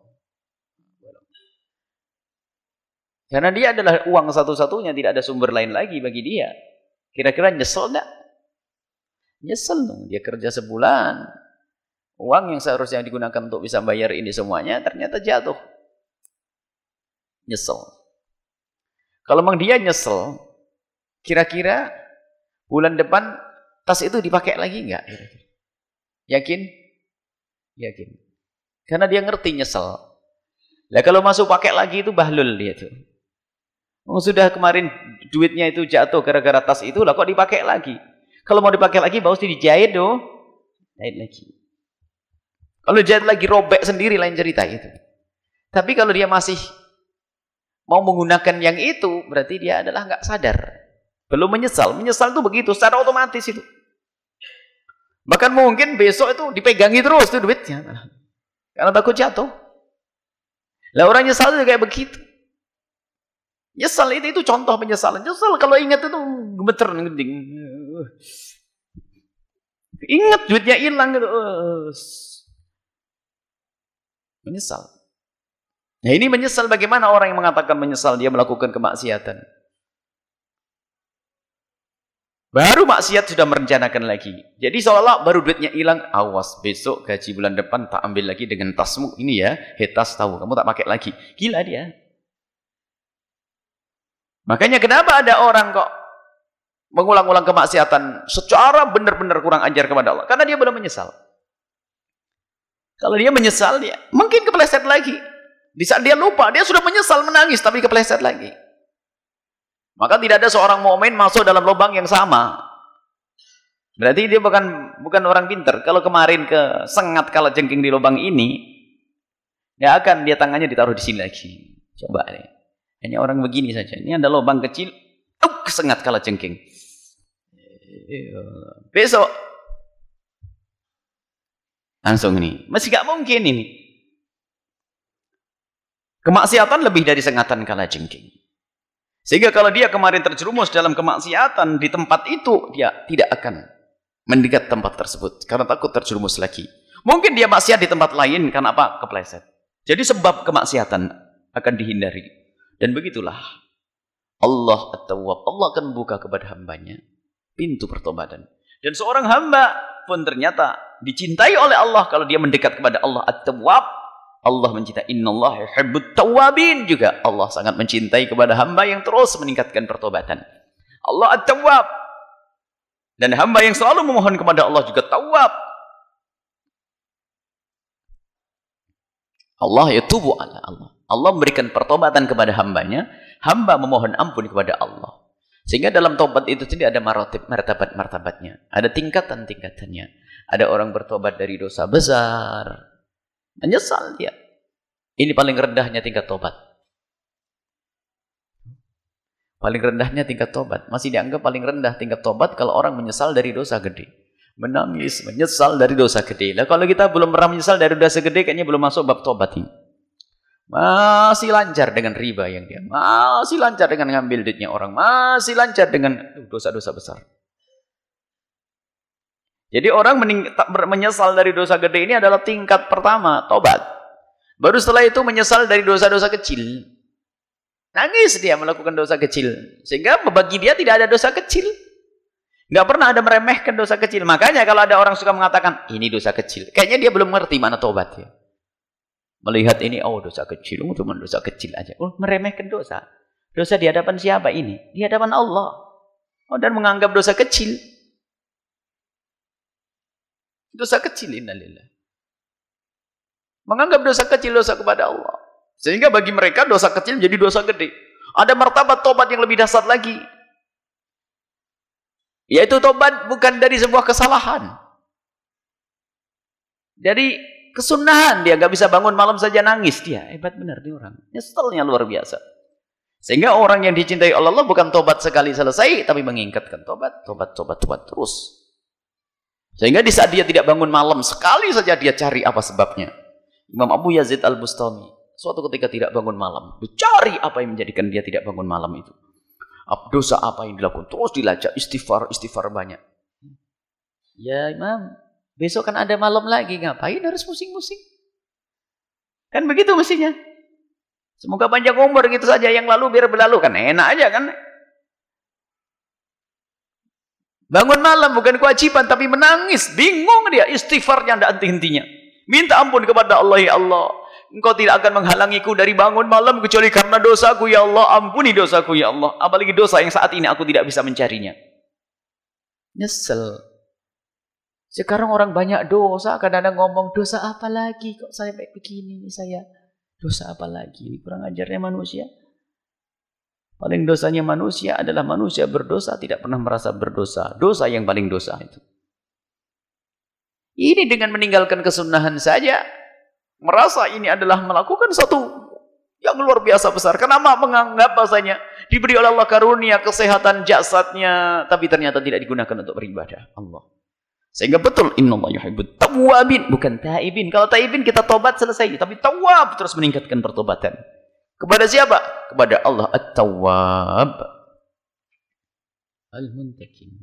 [SPEAKER 1] Karena dia adalah uang satu-satunya, tidak ada sumber lain lagi bagi dia. Kira-kira nyesel enggak? Nyesel dong. Dia kerja sebulan. Uang yang seharusnya digunakan untuk bisa bayar ini semuanya, ternyata jatuh. Nyesel. Kalau memang dia nyesel, kira-kira bulan depan tas itu dipakai lagi enggak? Yakin? Yakin. Karena dia ngerti nyesel. Lah kalau masuk pakai lagi itu bahlul dia tuh. Oh, sudah kemarin duitnya itu jatuh gara-gara tas itu, lah kok dipakai lagi? Kalau mau dipakai lagi, bagus dijahit dong. Jahit lagi. Kalau jahit lagi robek sendiri lain cerita itu. Tapi kalau dia masih mau menggunakan yang itu, berarti dia adalah nggak sadar. Belum menyesal. Menyesal itu begitu, secara otomatis itu. Bahkan mungkin besok itu dipegangi terus tuh duitnya. Karena takut jatuh. Lah orang nyesal itu kayak begitu. Nyesal itu, itu contoh penyesalan. Nyesal kalau ingat itu gemeter. Ingat duitnya hilang gitu. Menyesal. Nah ini menyesal, bagaimana orang yang mengatakan menyesal dia melakukan kemaksiatan. Baru maksiat sudah merencanakan lagi. Jadi seolah-olah baru duitnya hilang, awas besok gaji bulan depan tak ambil lagi dengan tasmu ini ya, hetas tahu kamu tak pakai lagi. Gila dia. Makanya kenapa ada orang kok mengulang-ulang kemaksiatan secara benar-benar kurang ajar kepada Allah? Karena dia belum menyesal. Kalau dia menyesal, dia mungkin kepleset lagi. Di saat dia lupa, dia sudah menyesal, menangis, tapi kepleset lagi. Maka tidak ada seorang mukmin masuk dalam lubang yang sama. Berarti dia bukan bukan orang pintar. Kalau kemarin ke sengat kala jengking di lubang ini, dia akan dia tangannya ditaruh di sini lagi. Coba deh. Hanya orang begini saja. Ini ada lubang kecil, uh, sengat kala jengking. Besok langsung ini. Masih gak mungkin ini. Kemaksiatan lebih dari sengatan kala jengking. Sehingga kalau dia kemarin terjerumus dalam kemaksiatan di tempat itu, dia tidak akan mendekat tempat tersebut karena takut terjerumus lagi. Mungkin dia maksiat di tempat lain karena apa? Kepleset. Jadi sebab kemaksiatan akan dihindari. Dan begitulah Allah At-Tawwab, Allah akan buka kepada hambanya pintu pertobatan. Dan seorang hamba pun ternyata dicintai oleh Allah kalau dia mendekat kepada Allah At-Tawwab. Allah mencintai, innallaha yuhibbut tawwabin, juga Allah sangat mencintai kepada hamba yang terus meningkatkan pertobatan. Allah At-Tawwab. Dan hamba yang selalu memohon kepada Allah juga Tawwab. Allah yatubu ala Allah. Allah memberikan pertobatan kepada hambanya, hamba memohon ampun kepada Allah. Sehingga dalam taubat itu tidak ada maratib, martabat-martabatnya. Ada tingkatan-tingkatannya. Ada orang bertobat dari dosa besar, menyesal dia. Ini paling rendahnya tingkat tobat. Paling rendahnya tingkat tobat. Masih dianggap paling rendah tingkat tobat kalau orang menyesal dari dosa gede. Menangis, menyesal dari dosa gede. Lah kalau kita belum pernah menyesal dari dosa gede, kayaknya belum masuk bab tobat ini. Masih lancar dengan riba yang dia. Masih lancar dengan ngambil duitnya orang. Masih lancar dengan dosa-dosa besar. Jadi orang menyesal dari dosa gede ini adalah tingkat pertama, tobat. Baru setelah itu menyesal dari dosa-dosa kecil. Nangis dia melakukan dosa kecil. Sehingga bagi dia tidak ada dosa kecil. Nggak pernah ada meremehkan dosa kecil. Makanya kalau ada orang suka mengatakan, ini dosa kecil. Kayaknya dia belum mengerti mana tobat ya. Melihat ini, oh dosa kecil, oh, cuma dosa kecil aja. Oh, meremehkan dosa. Dosa di hadapan siapa ini? Di hadapan Allah. Oh, dan menganggap dosa kecil. Dosa kecil, innalillah. Menganggap dosa kecil dosa kepada Allah. Sehingga bagi mereka dosa kecil jadi dosa gede. Ada martabat tobat yang lebih dahsyat lagi. Yaitu tobat bukan dari sebuah kesalahan. Dari kesunahan. Dia gak bisa bangun malam saja nangis. Dia hebat benar dia orang. Nyeselnya luar biasa. Sehingga orang yang dicintai oleh Allah bukan tobat sekali selesai, tapi mengingatkan tobat, tobat, tobat, tobat terus. Sehingga di saat dia tidak bangun malam, sekali saja dia cari apa sebabnya. Imam Abu Yazid Al-Bustami, suatu ketika tidak bangun malam. Dicari apa yang menjadikan dia tidak bangun malam itu. Dosa apa yang dilakukan. Terus dilacak, istighfar, istighfar banyak. Ya Imam, besok kan ada malam lagi. Ngapain harus pusing-pusing? Kan begitu mestinya. Semoga panjang umur gitu saja. Yang lalu biar berlalu. Kan enak aja kan. Bangun malam bukan kewajiban tapi menangis, bingung dia, istighfarnya tidak henti-hentinya. Minta ampun kepada Allah, ya Allah. Engkau tidak akan menghalangiku dari bangun malam kecuali karena dosaku, ya Allah. Ampuni dosaku, ya Allah. Apalagi dosa yang saat ini aku tidak bisa mencarinya. Nyesel. Sekarang orang banyak dosa, kadang-kadang ngomong dosa apa lagi? Kok saya kayak begini nih saya? Dosa apa lagi? Ini kurang ajarnya manusia. Paling dosanya manusia adalah manusia berdosa tidak pernah merasa berdosa. Dosa yang paling dosa itu. Ini dengan meninggalkan kesunahan saja, merasa ini adalah melakukan satu yang luar biasa besar. Kenapa menganggap bahasanya diberi oleh Allah karunia kesehatan jasadnya, tapi ternyata tidak digunakan untuk beribadah Allah. Sehingga betul, innallaha yuhibbut tawwabin, bukan taibin. Kalau taibin kita tobat selesai, tapi tawwab terus meningkatkan pertobatan. Kepada siapa? Kepada Allah At-Tawwab Al-Muntakim.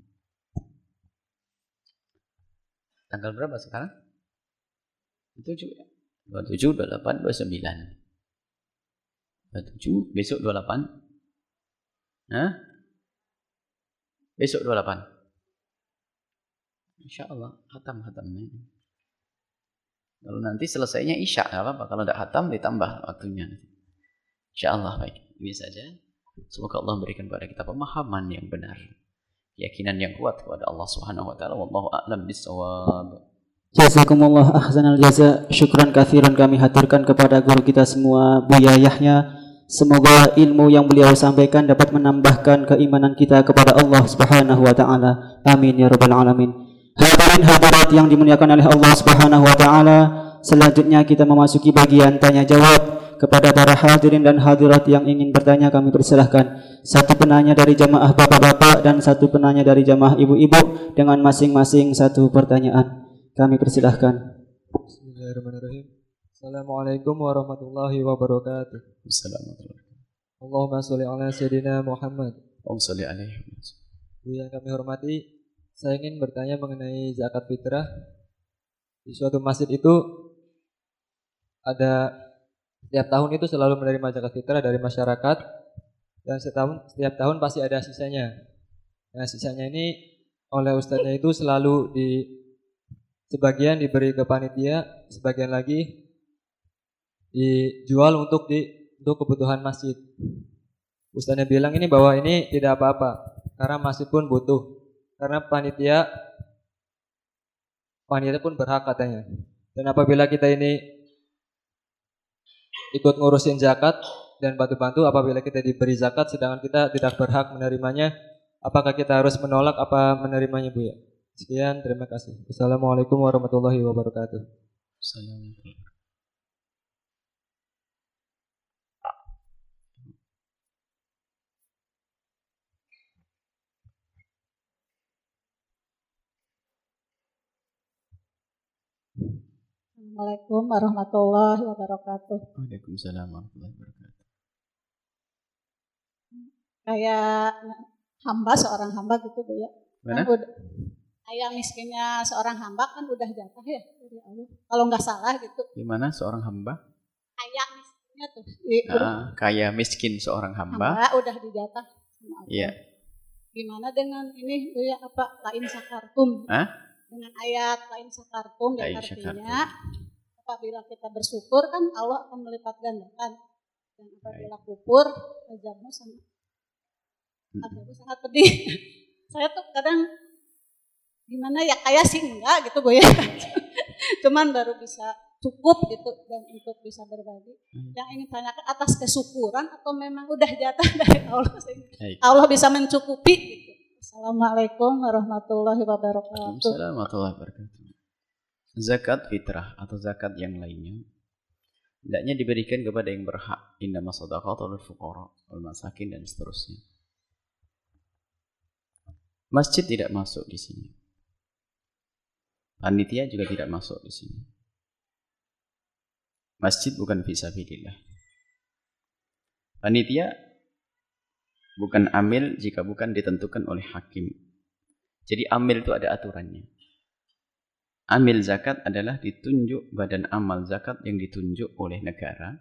[SPEAKER 1] Tanggal berapa sekarang? tujuh ya? dua puluh tujuh, dua puluh delapan, dua puluh sembilan. dua puluh tujuh, besok dua puluh delapan. Hah? Besok dua puluh delapan. Insya Allah hatam-hatamnya. Kalau nanti selesainya isya, nggak apa-apa. Kalau tidak hatam ditambah waktunya. Insya Allah baik. Ini saja. Semoga Allah memberikan kepada kita pemahaman yang benar, keyakinan yang kuat kepada Allah Subhanahu Wa Taala. Wallahu a'lam bishawab.
[SPEAKER 2] Jazakumullah ahsanal jaza. Syukran katsiran kami haturkan kepada guru kita semua, Buya Yahya. Semoga ilmu yang beliau sampaikan dapat menambahkan keimanan kita kepada Allah Subhanahu Wa Taala. Amin ya rabbal alamin. Hadirin hadirat yang dimuliakan oleh Allah Subhanahu Wa Taala, selanjutnya kita memasuki bagian tanya jawab. Kepada para hadirin dan hadirat yang ingin bertanya, kami persilahkan. Satu penanya dari jamaah bapak-bapak dan satu penanya dari jamaah ibu-ibu dengan masing-masing satu pertanyaan. Kami persilahkan.
[SPEAKER 3] Bismillahirrahmanirrahim. Assalamualaikum warahmatullahi wabarakatuh.
[SPEAKER 1] Assalamualaikum.
[SPEAKER 3] Allahumma sholli ala sayyidina Muhammad.
[SPEAKER 1] Allahumma sholli alaihi.
[SPEAKER 3] Bu yang kami hormati, saya ingin bertanya mengenai zakat fitrah. Di suatu masjid itu ada setiap tahun itu selalu menerima zakat fitrah dari masyarakat, dan setahun, setiap tahun pasti ada sisanya. Nah, sisanya ini oleh ustadznya itu selalu di sebagian diberi ke panitia, sebagian lagi dijual untuk di untuk kebutuhan masjid. Ustadznya bilang ini bahwa ini tidak apa-apa karena masjid pun butuh, karena panitia panitia pun berhak katanya. Dan apabila kita ini ikut ngurusin zakat dan bantu-bantu, apabila kita diberi zakat sedangkan kita tidak berhak menerimanya, apakah kita harus menolak apa menerimanya, Bu ya? Sekian, terima kasih. Assalamualaikum warahmatullahi wabarakatuh.
[SPEAKER 1] Assalamualaikum.
[SPEAKER 4] Assalamualaikum warahmatullahi wabarakatuh.
[SPEAKER 1] Waalaikumsalam warahmatullahi wabarakatuh.
[SPEAKER 4] Kayak hamba, seorang hamba gitu Bu ya.
[SPEAKER 1] Mana?
[SPEAKER 4] Kan udah, kayak miskinnya seorang hamba kan udah jatah ya dari Allah. Kalau nggak salah gitu.
[SPEAKER 1] Gimana seorang hamba?
[SPEAKER 4] Kayak miskinnya tuh. Di,
[SPEAKER 1] Ah, kaya miskin seorang hamba.
[SPEAKER 4] hamba udah dijatah sama Allah.
[SPEAKER 1] Iya.
[SPEAKER 4] Gimana dengan ini Bu ya, apa lain sakartum?
[SPEAKER 1] Hah?
[SPEAKER 4] Dengan ayat lain sakartum yang
[SPEAKER 1] Lain
[SPEAKER 4] artinya apabila kita bersyukur kan Allah akan melipat gandakan, dan apabila kufur azabmu sama azabmu sangat pedih. Saya tuh kadang gimana ya, kayak sih enggak gitu Bu ya. Cuman baru bisa cukup gitu dan untuk bisa berbagi. Yang ingin tanyakan atas kesyukuran atau memang udah jatah dari Allah sehingga Allah bisa mencukupi gitu. Assalamualaikum warahmatullahi wabarakatuh.
[SPEAKER 1] Assalamualaikum warahmatullahi wabarakatuh. Zakat fitrah atau zakat yang lainnya hendaknya diberikan kepada yang berhak. Innama shadaqatul fuqara wal masakin dan seterusnya. Masjid tidak masuk di sini. Panitia juga tidak masuk di sini. Masjid bukan fisabilillah. Panitia bukan amil jika bukan ditentukan oleh hakim. Jadi amil itu ada aturannya. Amil zakat adalah ditunjuk badan amal zakat yang ditunjuk oleh negara.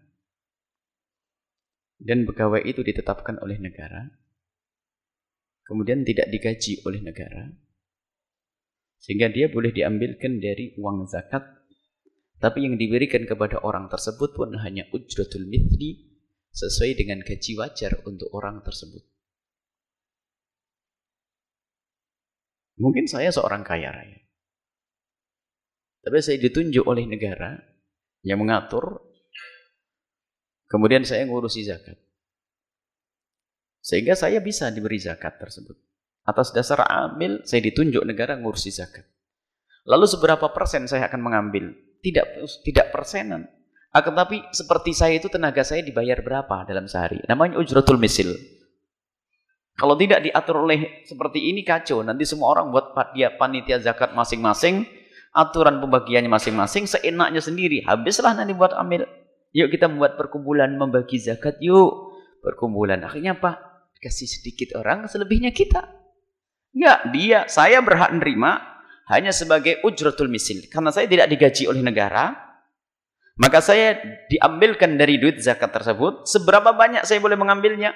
[SPEAKER 1] Dan pegawai itu ditetapkan oleh negara. Kemudian tidak digaji oleh negara. Sehingga dia boleh diambilkan dari uang zakat. Tapi yang diberikan kepada orang tersebut pun hanya ujratul mithli, sesuai dengan gaji wajar untuk orang tersebut. Mungkin saya seorang kaya raya, tapi saya ditunjuk oleh negara yang mengatur, kemudian saya ngurusi zakat. Sehingga saya bisa diberi zakat tersebut. Atas dasar amil, saya ditunjuk negara ngurusi zakat. Lalu seberapa persen saya akan mengambil? Tidak, tidak persenan. Akan tapi seperti saya itu tenaga saya dibayar berapa dalam sehari? Namanya ujratul misil. Kalau tidak diatur oleh seperti ini kacau. Nanti semua orang buat dia panitia zakat masing-masing, aturan pembagiannya masing-masing, seenaknya sendiri. Habislah nanti buat ambil. Yuk kita membuat perkumpulan membagi zakat, yuk. Perkumpulan. Akhirnya apa? Kasih sedikit orang, selebihnya kita. Enggak, dia, saya berhak menerima hanya sebagai ujratul misil. Karena saya tidak digaji oleh negara, maka saya diambilkan dari duit zakat tersebut. Seberapa banyak saya boleh mengambilnya?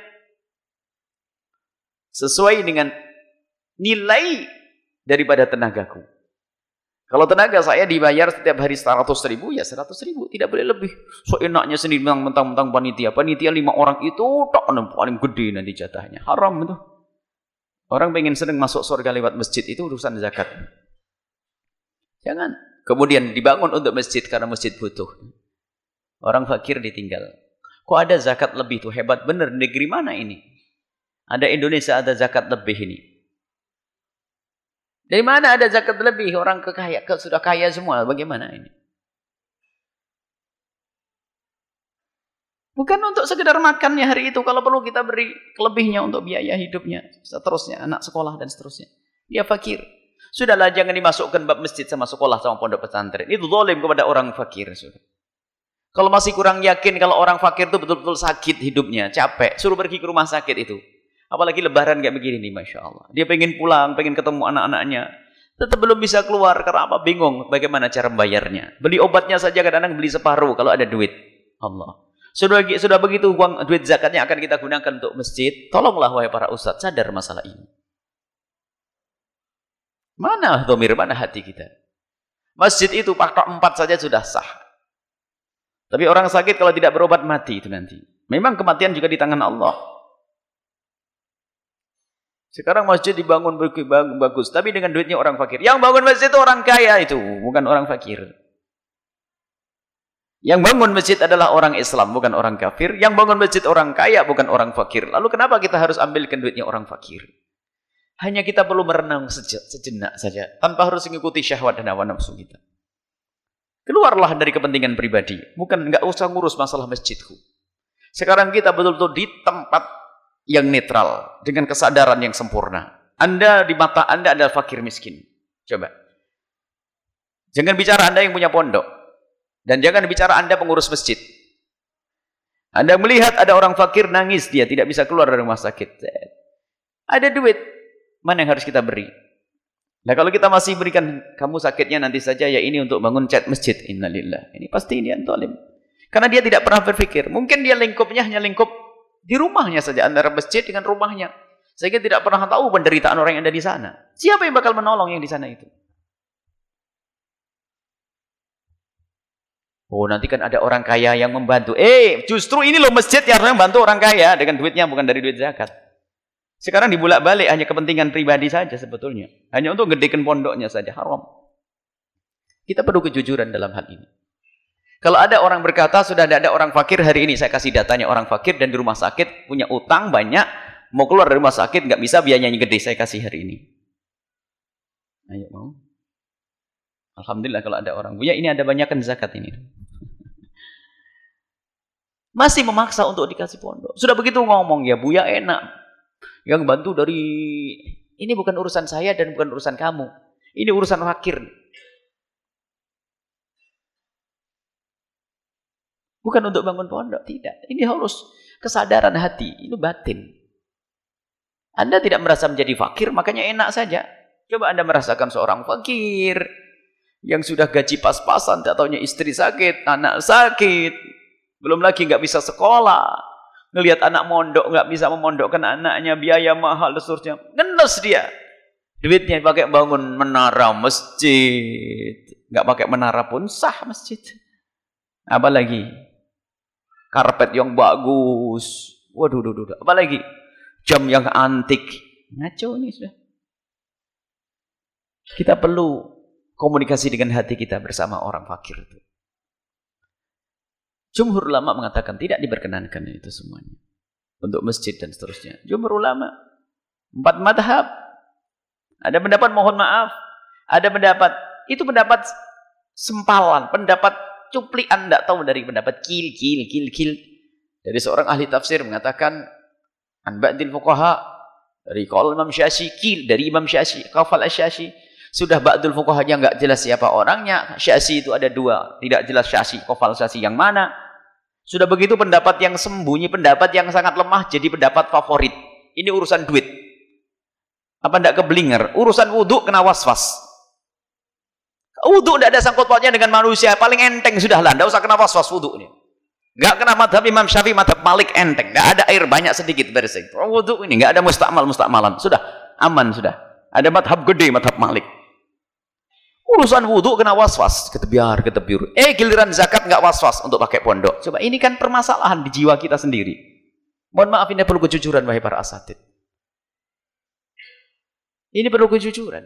[SPEAKER 1] Sesuai dengan nilai daripada tenagaku. Kalau tenaga saya dibayar setiap hari seratus ribu, ya seratus ribu. Tidak boleh lebih. So enaknya sendiri mentang-mentang panitia. Panitia lima orang itu tak paling gede nanti jatahnya. Haram itu. Orang pengen sedang masuk surga lewat masjid, itu urusan zakat. Jangan. Kemudian dibangun untuk masjid karena masjid butuh. Orang fakir ditinggal. Kok ada zakat lebih tuh? Hebat bener. Negeri mana ini? Ada Indonesia ada zakat lebih ini. Dari mana ada zakat lebih? Orang kekaya, ke, sudah kaya semua. Bagaimana ini? Bukan untuk sekedar makannya hari itu. Kalau perlu kita beri kelebihnya untuk biaya hidupnya. Seterusnya, anak sekolah dan seterusnya. Dia fakir. Sudahlah, jangan dimasukkan bab masjid sama sekolah sama pondok pesantren. Itu zalim kepada orang fakir. Sudah. Kalau masih kurang yakin kalau orang fakir itu betul-betul sakit hidupnya, capek, suruh pergi ke rumah sakit itu. Apalagi lebaran kayak begini nih, Masya Allah. Dia pengen pulang, pengen ketemu anak-anaknya. Tetap belum bisa keluar, karena apa? Bingung bagaimana cara membayarnya. Beli obatnya saja kadang-kadang beli separuh kalau ada duit. Allah. Sudah, sudah begitu uang duit zakatnya akan kita gunakan untuk masjid. Tolonglah wahai para ustadz, sadar masalah ini. Mana dhamir, mana hati kita? Masjid itu patok empat saja sudah sah. Tapi orang sakit kalau tidak berobat mati itu nanti. Memang kematian juga di tangan Allah. Sekarang masjid dibangun bagus, tapi dengan duitnya orang fakir. Yang bangun masjid itu orang kaya itu, bukan orang fakir. Yang bangun masjid adalah orang Islam, bukan orang kafir. Yang bangun masjid orang kaya, bukan orang fakir. Lalu kenapa kita harus ambilkan duitnya orang fakir? Hanya kita perlu merenang sejenak saja, tanpa harus mengikuti syahwat dan hawa nafsu kita. Keluarlah dari kepentingan pribadi, bukan enggak usah ngurus masalah masjidku. Sekarang kita betul-betul di tempat yang netral, dengan kesadaran yang sempurna. Anda di mata Anda adalah fakir miskin. Coba. Jangan bicara Anda yang punya pondok. Dan jangan bicara Anda pengurus masjid. Anda melihat ada orang fakir nangis, dia tidak bisa keluar dari rumah sakit. Ada duit, mana yang harus kita beri? Nah kalau kita masih berikan, kamu sakitnya nanti saja, ya ini untuk bangun cat masjid. Innalillah. Ini pasti dia zalim. Karena dia tidak pernah berpikir. Mungkin dia lingkupnya hanya lingkup di rumahnya saja, antara masjid dengan rumahnya. Sehingga tidak pernah tahu penderitaan orang yang ada di sana. Siapa yang bakal menolong yang di sana itu? Oh nanti kan ada orang kaya yang membantu. Eh justru ini loh masjid yang harusnya membantu orang kaya dengan duitnya, bukan dari duit zakat. Sekarang dibulak-balik hanya kepentingan pribadi saja sebetulnya. Hanya untuk gedekan pondoknya saja, haram. Kita perlu kejujuran dalam hal ini. Kalau ada orang berkata, sudah ada orang fakir hari ini, saya kasih datanya orang fakir dan di rumah sakit, punya utang banyak, mau keluar dari rumah sakit, nggak bisa biayanya gede, saya kasih hari ini. Ayo mau? Alhamdulillah kalau ada orang punya, ini ada banyakkan zakat ini. Masih memaksa untuk dikasih pondok. Sudah begitu ngomong, ya Buya enak. Yang bantu dari, ini bukan urusan saya dan bukan urusan kamu. Ini urusan fakir. Bukan untuk bangun pondok, tidak. Ini harus kesadaran hati, itu batin. Anda tidak merasa menjadi fakir, makanya enak saja. Coba Anda merasakan seorang fakir yang sudah gaji pas-pasan, tak taunya istri sakit, anak sakit, belum lagi nggak bisa sekolah, ngelihat anak mondok nggak bisa memondokkan anaknya, biaya mahal dan seterusnya, ngenes dia. Duitnya pakai bangun menara masjid, nggak pakai menara pun sah masjid. Apalagi karpet yang bagus, waduh, waduh, waduh. Apalagi jam yang antik, ngaco nih sudah. Kita perlu komunikasi dengan hati kita bersama orang fakir itu. Jumhur ulama mengatakan tidak diperkenankan itu semuanya untuk masjid dan seterusnya. Jumhur ulama empat madhab. Ada pendapat mohon maaf, ada pendapat itu pendapat sempalan, pendapat cuplian, tidak tahu dari pendapat kil, kil, kil, kil. Dari seorang ahli tafsir mengatakan, an ba'dil fuqaha, dari qaul Imam Syafi'i, kil, dari Imam Syafi'i, qafal Syafi'i. Sudah ba'dul fuqahanya enggak jelas siapa orangnya. Syafi'i itu ada dua, tidak jelas Syafi'i, qafal Syafi'i yang mana. Sudah begitu pendapat yang sembunyi, pendapat yang sangat lemah jadi pendapat favorit. Ini urusan duit. Apa enggak keblinger? Urusan wudhu kena waswas. Wudhu tidak ada sangkut pautnya dengan manusia, paling enteng sudahlah, tidak usah kena waswas wudhu ini. Enggak kena madhab Imam Syafi'i, madhab Malik enteng, tidak ada air banyak sedikit bersih. Wudhu ini enggak ada mustakmal mustakmalan, sudah aman sudah. Ada madhab gede, madhab Malik. Urusan wudhu kena waswas, ketebiar, ketebiur. Eh giliran zakat enggak waswas untuk pakai pondok. Coba ini kan permasalahan di jiwa kita sendiri. Mohon maaf, ini perlu kejujuran wahai para asatid. Ini perlu kejujuran.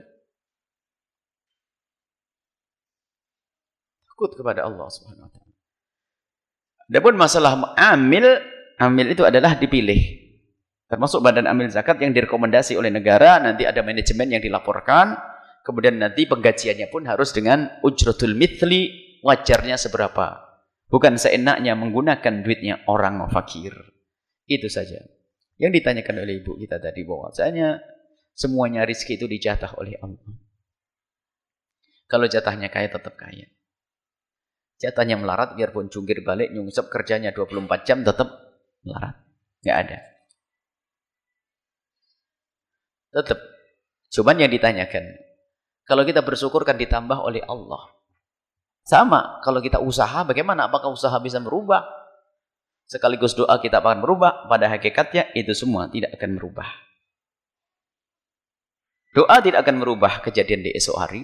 [SPEAKER 1] Takut kepada Allah Subhanahu wa taala. Adapun masalah amil, amil itu adalah dipilih. Termasuk badan amil zakat yang direkomendasi oleh negara, nanti ada manajemen yang dilaporkan, kemudian nanti penggajiannya pun harus dengan ujratul mithli, wajarnya seberapa. Bukan seenaknya menggunakan duitnya orang fakir. Itu saja. Yang ditanyakan oleh ibu kita tadi bahwasanya semuanya rizki itu dijatah oleh Allah. Kalau jatahnya kaya tetap kaya. Jatahnya melarat biarpun jungkir balik nyungsep kerjanya dua puluh empat jam tetap melarat. Enggak ada. Tetap. Cuman yang ditanyakan, kalau kita bersyukur kan ditambah oleh Allah. Sama, kalau kita usaha bagaimana? Apakah usaha bisa merubah? Sekaligus doa kita akan merubah, pada hakikatnya itu semua tidak akan merubah. Doa tidak akan merubah kejadian di esok hari.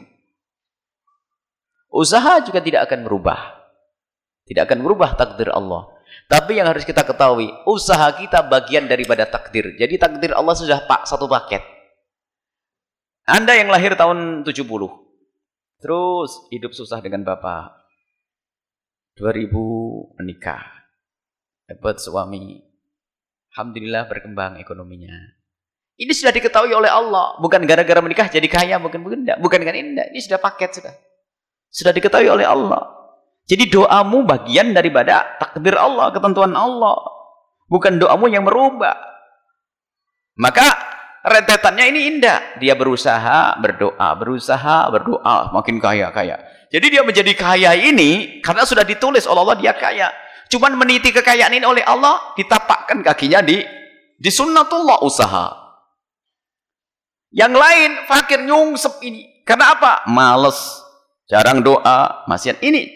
[SPEAKER 1] Usaha juga tidak akan merubah. Tidak akan merubah takdir Allah. Tapi yang harus kita ketahui, usaha kita bagian daripada takdir. Jadi takdir Allah sudah pak satu paket. Anda yang lahir tahun tujuh puluh. Terus hidup susah dengan bapak. dua ribu menikah. Dapat suami. Alhamdulillah berkembang ekonominya. Ini sudah diketahui oleh Allah. Bukan gara-gara menikah jadi kaya. Bukan, bukan, enggak. Bukan kan ini. Ini sudah paket sudah. Sudah diketahui oleh Allah. Jadi doamu bagian daripada takdir Allah, ketentuan Allah. Bukan doamu yang merubah. Maka rentetannya ini indah. Dia berusaha, berdoa, berusaha, berdoa, makin kaya, kaya. Jadi dia menjadi kaya ini karena sudah ditulis oleh Allah dia kaya. Cuman meniti kekayaan ini oleh Allah, ditapakkan kakinya di di sunnatullah usaha. Yang lain fakir nyungsep ini. Karena apa? Males, jarang doa, maksiat ini.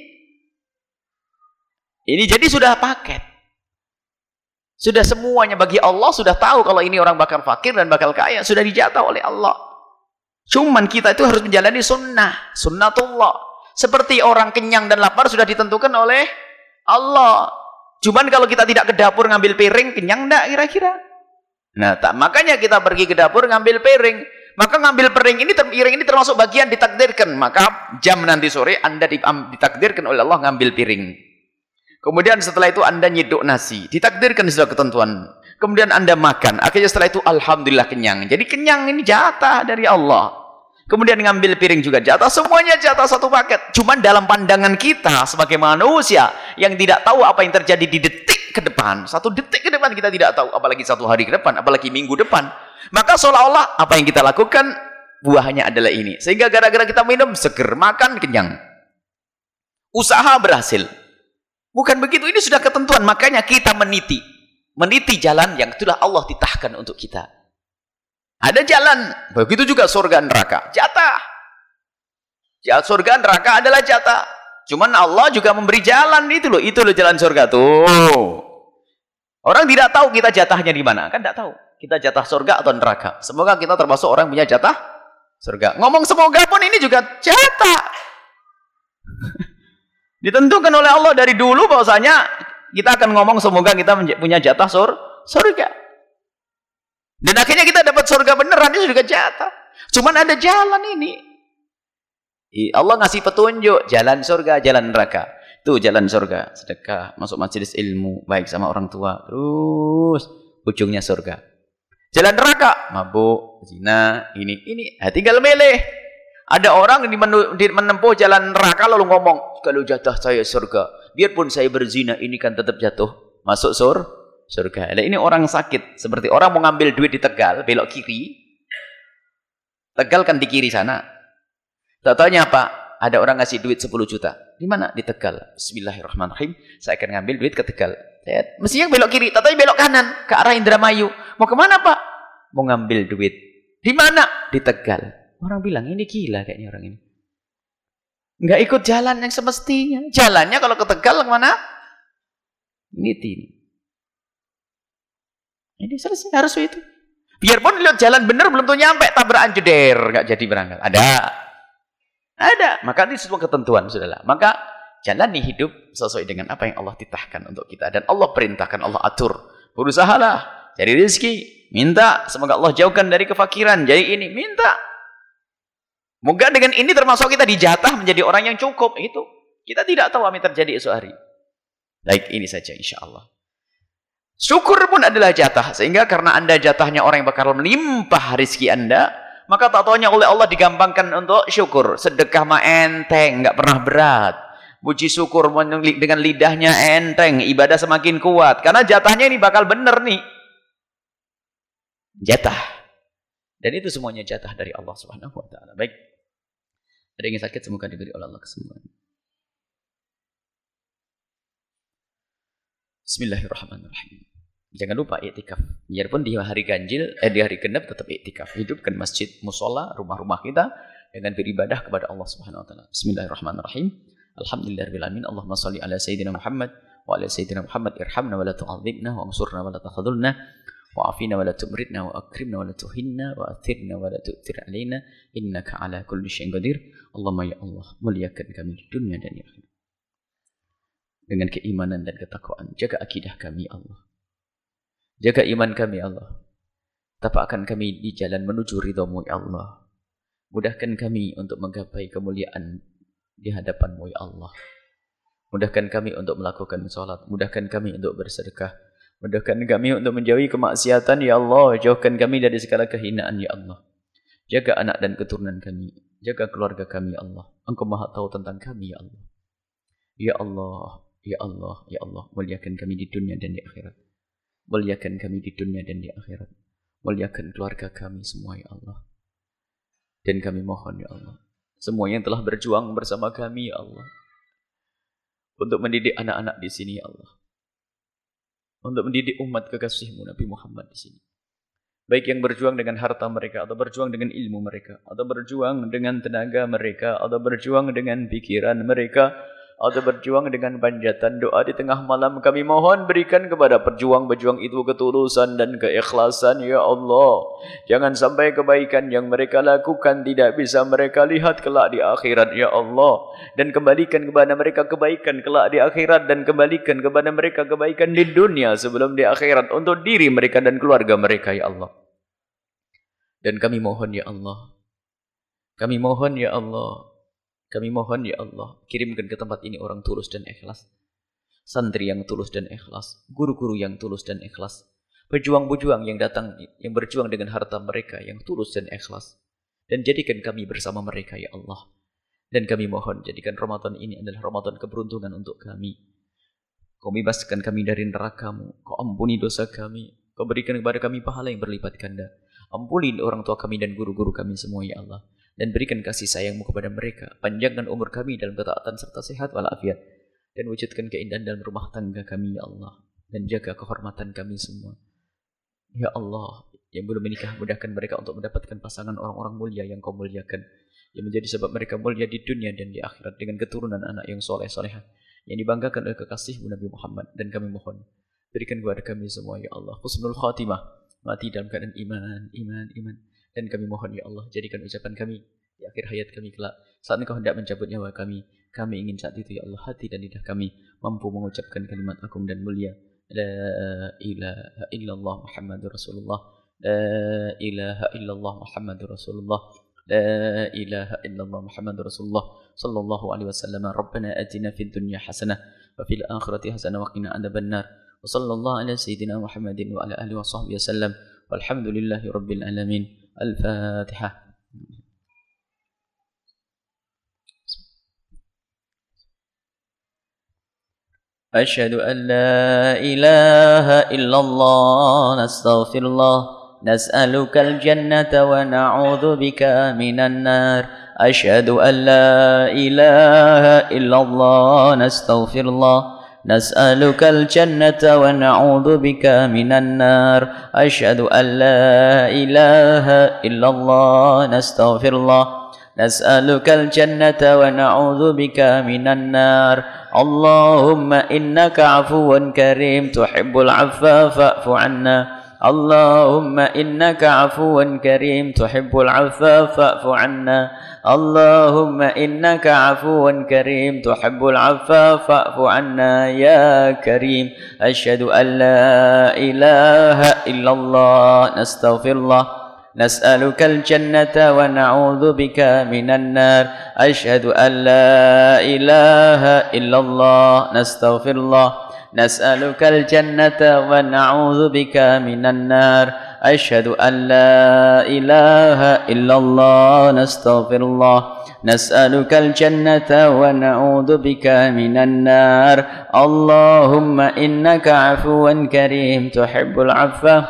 [SPEAKER 1] Ini jadi sudah paket. Sudah semuanya bagi Allah sudah tahu kalau ini orang bakal fakir dan bakal kaya, sudah dijatah oleh Allah. Cuman kita itu harus menjalani sunnah, sunnatullah. Seperti orang kenyang dan lapar sudah ditentukan oleh Allah. Cuman kalau kita tidak ke dapur ngambil piring, kenyang enggak kira-kira? Nah, tak, makanya kita pergi ke dapur ngambil piring. Maka ngambil piring ini, piring ini termasuk bagian ditakdirkan. Maka jam nanti sore Anda ditakdirkan oleh Allah ngambil piring. Kemudian setelah itu Anda nyeduk nasi, ditakdirkan sudah ketentuan. Kemudian Anda makan, akhirnya setelah itu alhamdulillah kenyang. Jadi kenyang ini jatah dari Allah. Kemudian ngambil piring juga jatah, semuanya jatah satu paket. Cuman dalam pandangan kita sebagai manusia yang tidak tahu apa yang terjadi di detik ke depan, satu detik ke depan kita tidak tahu, apalagi satu hari ke depan, apalagi minggu depan. Maka seolah-olah apa yang kita lakukan buahnya adalah ini. Sehingga gara-gara kita minum seger, makan kenyang, usaha berhasil. Bukan begitu, ini sudah ketentuan. Makanya kita meniti, meniti jalan yang sudah Allah titahkan untuk kita. Ada jalan, begitu juga surga neraka, jatah. Ya, surga neraka adalah jatah. Cuman Allah juga memberi jalan itu loh, itu loh jalan surga tuh. Orang tidak tahu kita jatahnya di mana, kan tidak tahu. Kita jatah surga atau neraka. Semoga kita termasuk orang punya jatah surga. Ngomong semoga pun ini juga jatah. Ditentukan oleh Allah dari dulu bahwasanya kita akan ngomong semoga kita punya jatah sur surga. Dan akhirnya kita dapat surga beneran, itu juga jatah. Cuman ada jalan ini. Allah ngasih petunjuk, jalan surga, jalan neraka. Itu jalan surga, sedekah, masuk majelis ilmu, baik sama orang tua, terus ujungnya surga. Jalan neraka, mabuk, zina, ini, ini. Nah, tinggal milih. Ada orang yang menempuh jalan neraka lalu ngomong, kalau jatah saya surga, biarpun saya berzina, ini kan tetap jatuh masuk sur surga. Nah, ini orang sakit. Seperti orang mau ngambil duit di Tegal, belok kiri. Tegal kan di kiri sana. Tak taunya apa? Ada orang ngasih duit sepuluh juta. Di mana? Di Tegal. Bismillahirrahmanirrahim. Saya akan ngambil duit ke Tegal. Saya, mestinya belok kiri, tak taunya belok kanan ke arah Indramayu. Mau kemana, Pak? Mau ngambil duit. Di mana? Di Tegal. Orang bilang, ini gila kayaknya orang ini. Nggak ikut jalan yang semestinya. Jalannya kalau ke Tegal kemana? Ini ini. Ini selesai, harus itu. Biarpun lihat jalan benar belum tuh nyampe, tabrakan jeder, nggak jadi berangkat. Ada. Ada. Maka ini semua ketentuan, sudahlah. Maka jalani hidup sesuai dengan apa yang Allah titahkan untuk kita. Dan Allah perintahkan, Allah atur. Berusahalah, cari rezeki, minta. Semoga Allah jauhkan dari kefakiran. Jadi ini, minta. Moga dengan ini termasuk kita dijatah menjadi orang yang cukup. Itu. Kita tidak tahu apa yang terjadi esok hari. Baik, ini saja insya Allah. Syukur pun adalah jatah. Sehingga karena anda jatahnya orang yang bakal melimpah rezeki anda, maka tak taunya oleh Allah digampangkan untuk syukur. Sedekah mah enteng, nggak pernah berat. Puji syukur dengan lidahnya enteng, ibadah semakin kuat. Karena jatahnya ini bakal bener nih. Jatah. Dan itu semuanya jatah dari Allah Subhanahu wa taala. Baik. Ada yang sakit semoga diberi oleh Allah kesembuhan. Bismillahirrahmanirrahim. Jangan lupa iktikaf. Biarpun di hari ganjil, eh di hari genap tetap iktikaf. Hidupkan masjid, musola, rumah-rumah kita dengan beribadah kepada Allah Subhanahu wa taala. Bismillahirrahmanirrahim. Alhamdulillahirabbil alamin. Allahumma shalli ala sayyidina Muhammad wa ala sayyidina Muhammad. Irhamna wa la tu'adzibna wa ansurna wa la takhadhulna wa afina wa la tumritna wa akrimna wa la tuhinna wa athirna wa la tu'thir alaina innaka ala kulli syai'in qadir. Allahumma ya Allah, muliakan kami di dunia dan di akhirat. Dengan keimanan dan ketakwaan, jaga akidah kami Allah. Jaga iman kami Allah. Tapakkan kami di jalan menuju ridhamu ya Allah. Mudahkan kami untuk menggapai kemuliaan di hadapan-Mu ya Allah. Mudahkan kami untuk melakukan salat, mudahkan kami untuk bersedekah, mudahkan kami untuk menjauhi kemaksiatan ya Allah, jauhkan kami dari segala kehinaan ya Allah. Jaga anak dan keturunan kami, jaga keluarga kami ya Allah. Engkau Maha tahu tentang kami ya Allah. Ya Allah, ya Allah, ya Allah, muliakan kami di dunia dan di akhirat. Muliakan kami di dunia dan di akhirat. Muliakan keluarga kami semua ya Allah. Dan kami mohon ya Allah, semua yang telah berjuang bersama kami ya Allah, untuk mendidik anak-anak di sini ya Allah, untuk mendidik umat kekasih-Mu Nabi Muhammad di sini, baik yang berjuang dengan harta mereka, atau berjuang dengan ilmu mereka, atau berjuang dengan tenaga mereka, atau berjuang dengan pikiran mereka, atau berjuang dengan panjatan doa di tengah malam, kami mohon berikan kepada perjuang-pejuang itu ketulusan dan keikhlasan ya Allah. Jangan sampai kebaikan yang mereka lakukan tidak bisa mereka lihat kelak di akhirat ya Allah. Dan kembalikan kepada mereka kebaikan kelak di akhirat, dan kembalikan kepada mereka kebaikan di dunia sebelum di akhirat untuk diri mereka dan keluarga mereka ya Allah. Dan kami mohon ya Allah, kami mohon ya Allah, kami mohon ya Allah, kirimkan ke tempat ini orang tulus dan ikhlas, santri yang tulus dan ikhlas, guru-guru yang tulus dan ikhlas, pejuang-pejuang yang datang, yang berjuang dengan harta mereka yang tulus dan ikhlas, dan jadikan kami bersama mereka ya Allah. Dan kami mohon jadikan Ramadan ini adalah Ramadan keberuntungan untuk kami. Kau bebaskan kami dari neraka-Mu, Kau ampuni dosa kami, Kau berikan kepada kami pahala yang berlipat ganda. Ampuni orang tua kami dan guru-guru kami semua ya Allah. Dan berikan kasih sayang-Mu kepada mereka. Panjangkan umur kami dalam ketaatan serta sehat walafiat. Dan wujudkan keindahan dalam rumah tangga kami ya Allah. Dan jaga kehormatan kami semua. Ya Allah, yang belum menikah, mudahkan mereka untuk mendapatkan pasangan orang-orang mulia yang Kau muliakan. Yang menjadi sebab mereka mulia di dunia dan di akhirat. Dengan keturunan anak yang soleh-solehah. Yang dibanggakan oleh kekasih-Mu Nabi Muhammad. Dan kami mohon, berikan kepada kami semua ya Allah husnul khatimah. Mati dalam keadaan iman, iman, iman. Dan kami mohon ya Allah, jadikan ucapan kami di akhir hayat kami kelak, saat Engkau hendak mencabut nyawa kami, kami ingin saat itu ya Allah, hati dan lidah kami mampu mengucapkan kalimat agung dan mulia, la ilaha illallah Muhammadur Rasulullah, la ilaha illallah Muhammadur Rasulullah, la ilaha illallah Muhammadur Rasulullah sallallahu alaihi wasallam. Rabbana atina fid dunya hasanah wa fil akhirati hasanah wa qina adzabannar. Wa sallallahu ala sayyidina Muhammadin wa ala alihi wa sahbihi wasallam. Walhamdulillahi rabbil alamin. Al-Fatihah. أشهد أن لا إله إلا الله نستغفر الله نسألك الجنة ونعوذ بك من النار أشهد أن لا إله إلا الله نستغفر الله نسألك الجنة ونعوذ بك من النار أشهد أن لا إله إلا الله نستغفر الله نسألك الجنة ونعوذ بك من النار اللهم إنك عفو كريم تحب العفو فاعف عنا اللهم إنك عفو كريم تحب العفو فاعف عنا اللهم إنك عفو كريم تحب العفو فاعف عنا يا كريم أشهد أن لا إله إلا الله نستغفر الله نسألك الجنة ونعوذ بك من النار أشهد أن لا إله إلا الله نستغفر الله نسألك الجنة ونعوذ بك من النار أشهد أن لا إله إلا الله نستغفر الله نسألك الجنة ونعوذ بك من النار اللهم إنك عفو كريم تحب العفو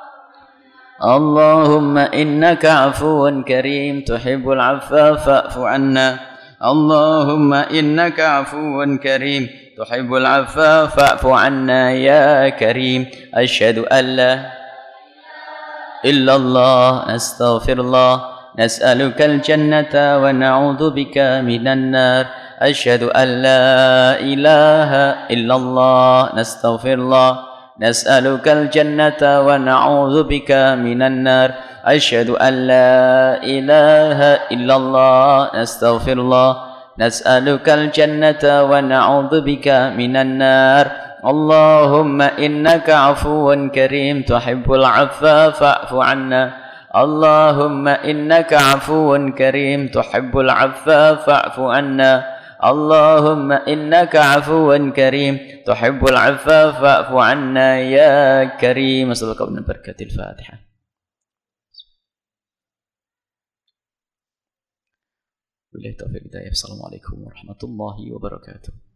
[SPEAKER 1] اللهم إنك عفو كريم تحب العفو فاعف عنا اللهم إنك عفو كريم تحب العفو فاعف عنا يا كريم أشهد أن لا إلا الله نستغفر الله نسألك الجنة ونعوذ بك من النار أشهد أن لا إله إلا الله نستغفر الله نسألك الجنة ونعوذ بك من النار أشهد أن لا إله إلا الله نستغفر الله نسألك الجنة ونعوذ بك من النار اللهم إنك عفو كريم تحب العفو فاعف عنا اللهم إنك عفو كريم تحب العفو فاعف عنا اللهم إنك عفو كريم تحب العفو فاعف عنا يا كريم. أسألك من بركة الفاتحة. بالله التوفيق. السلام عليكم ورحمة الله وبركاته.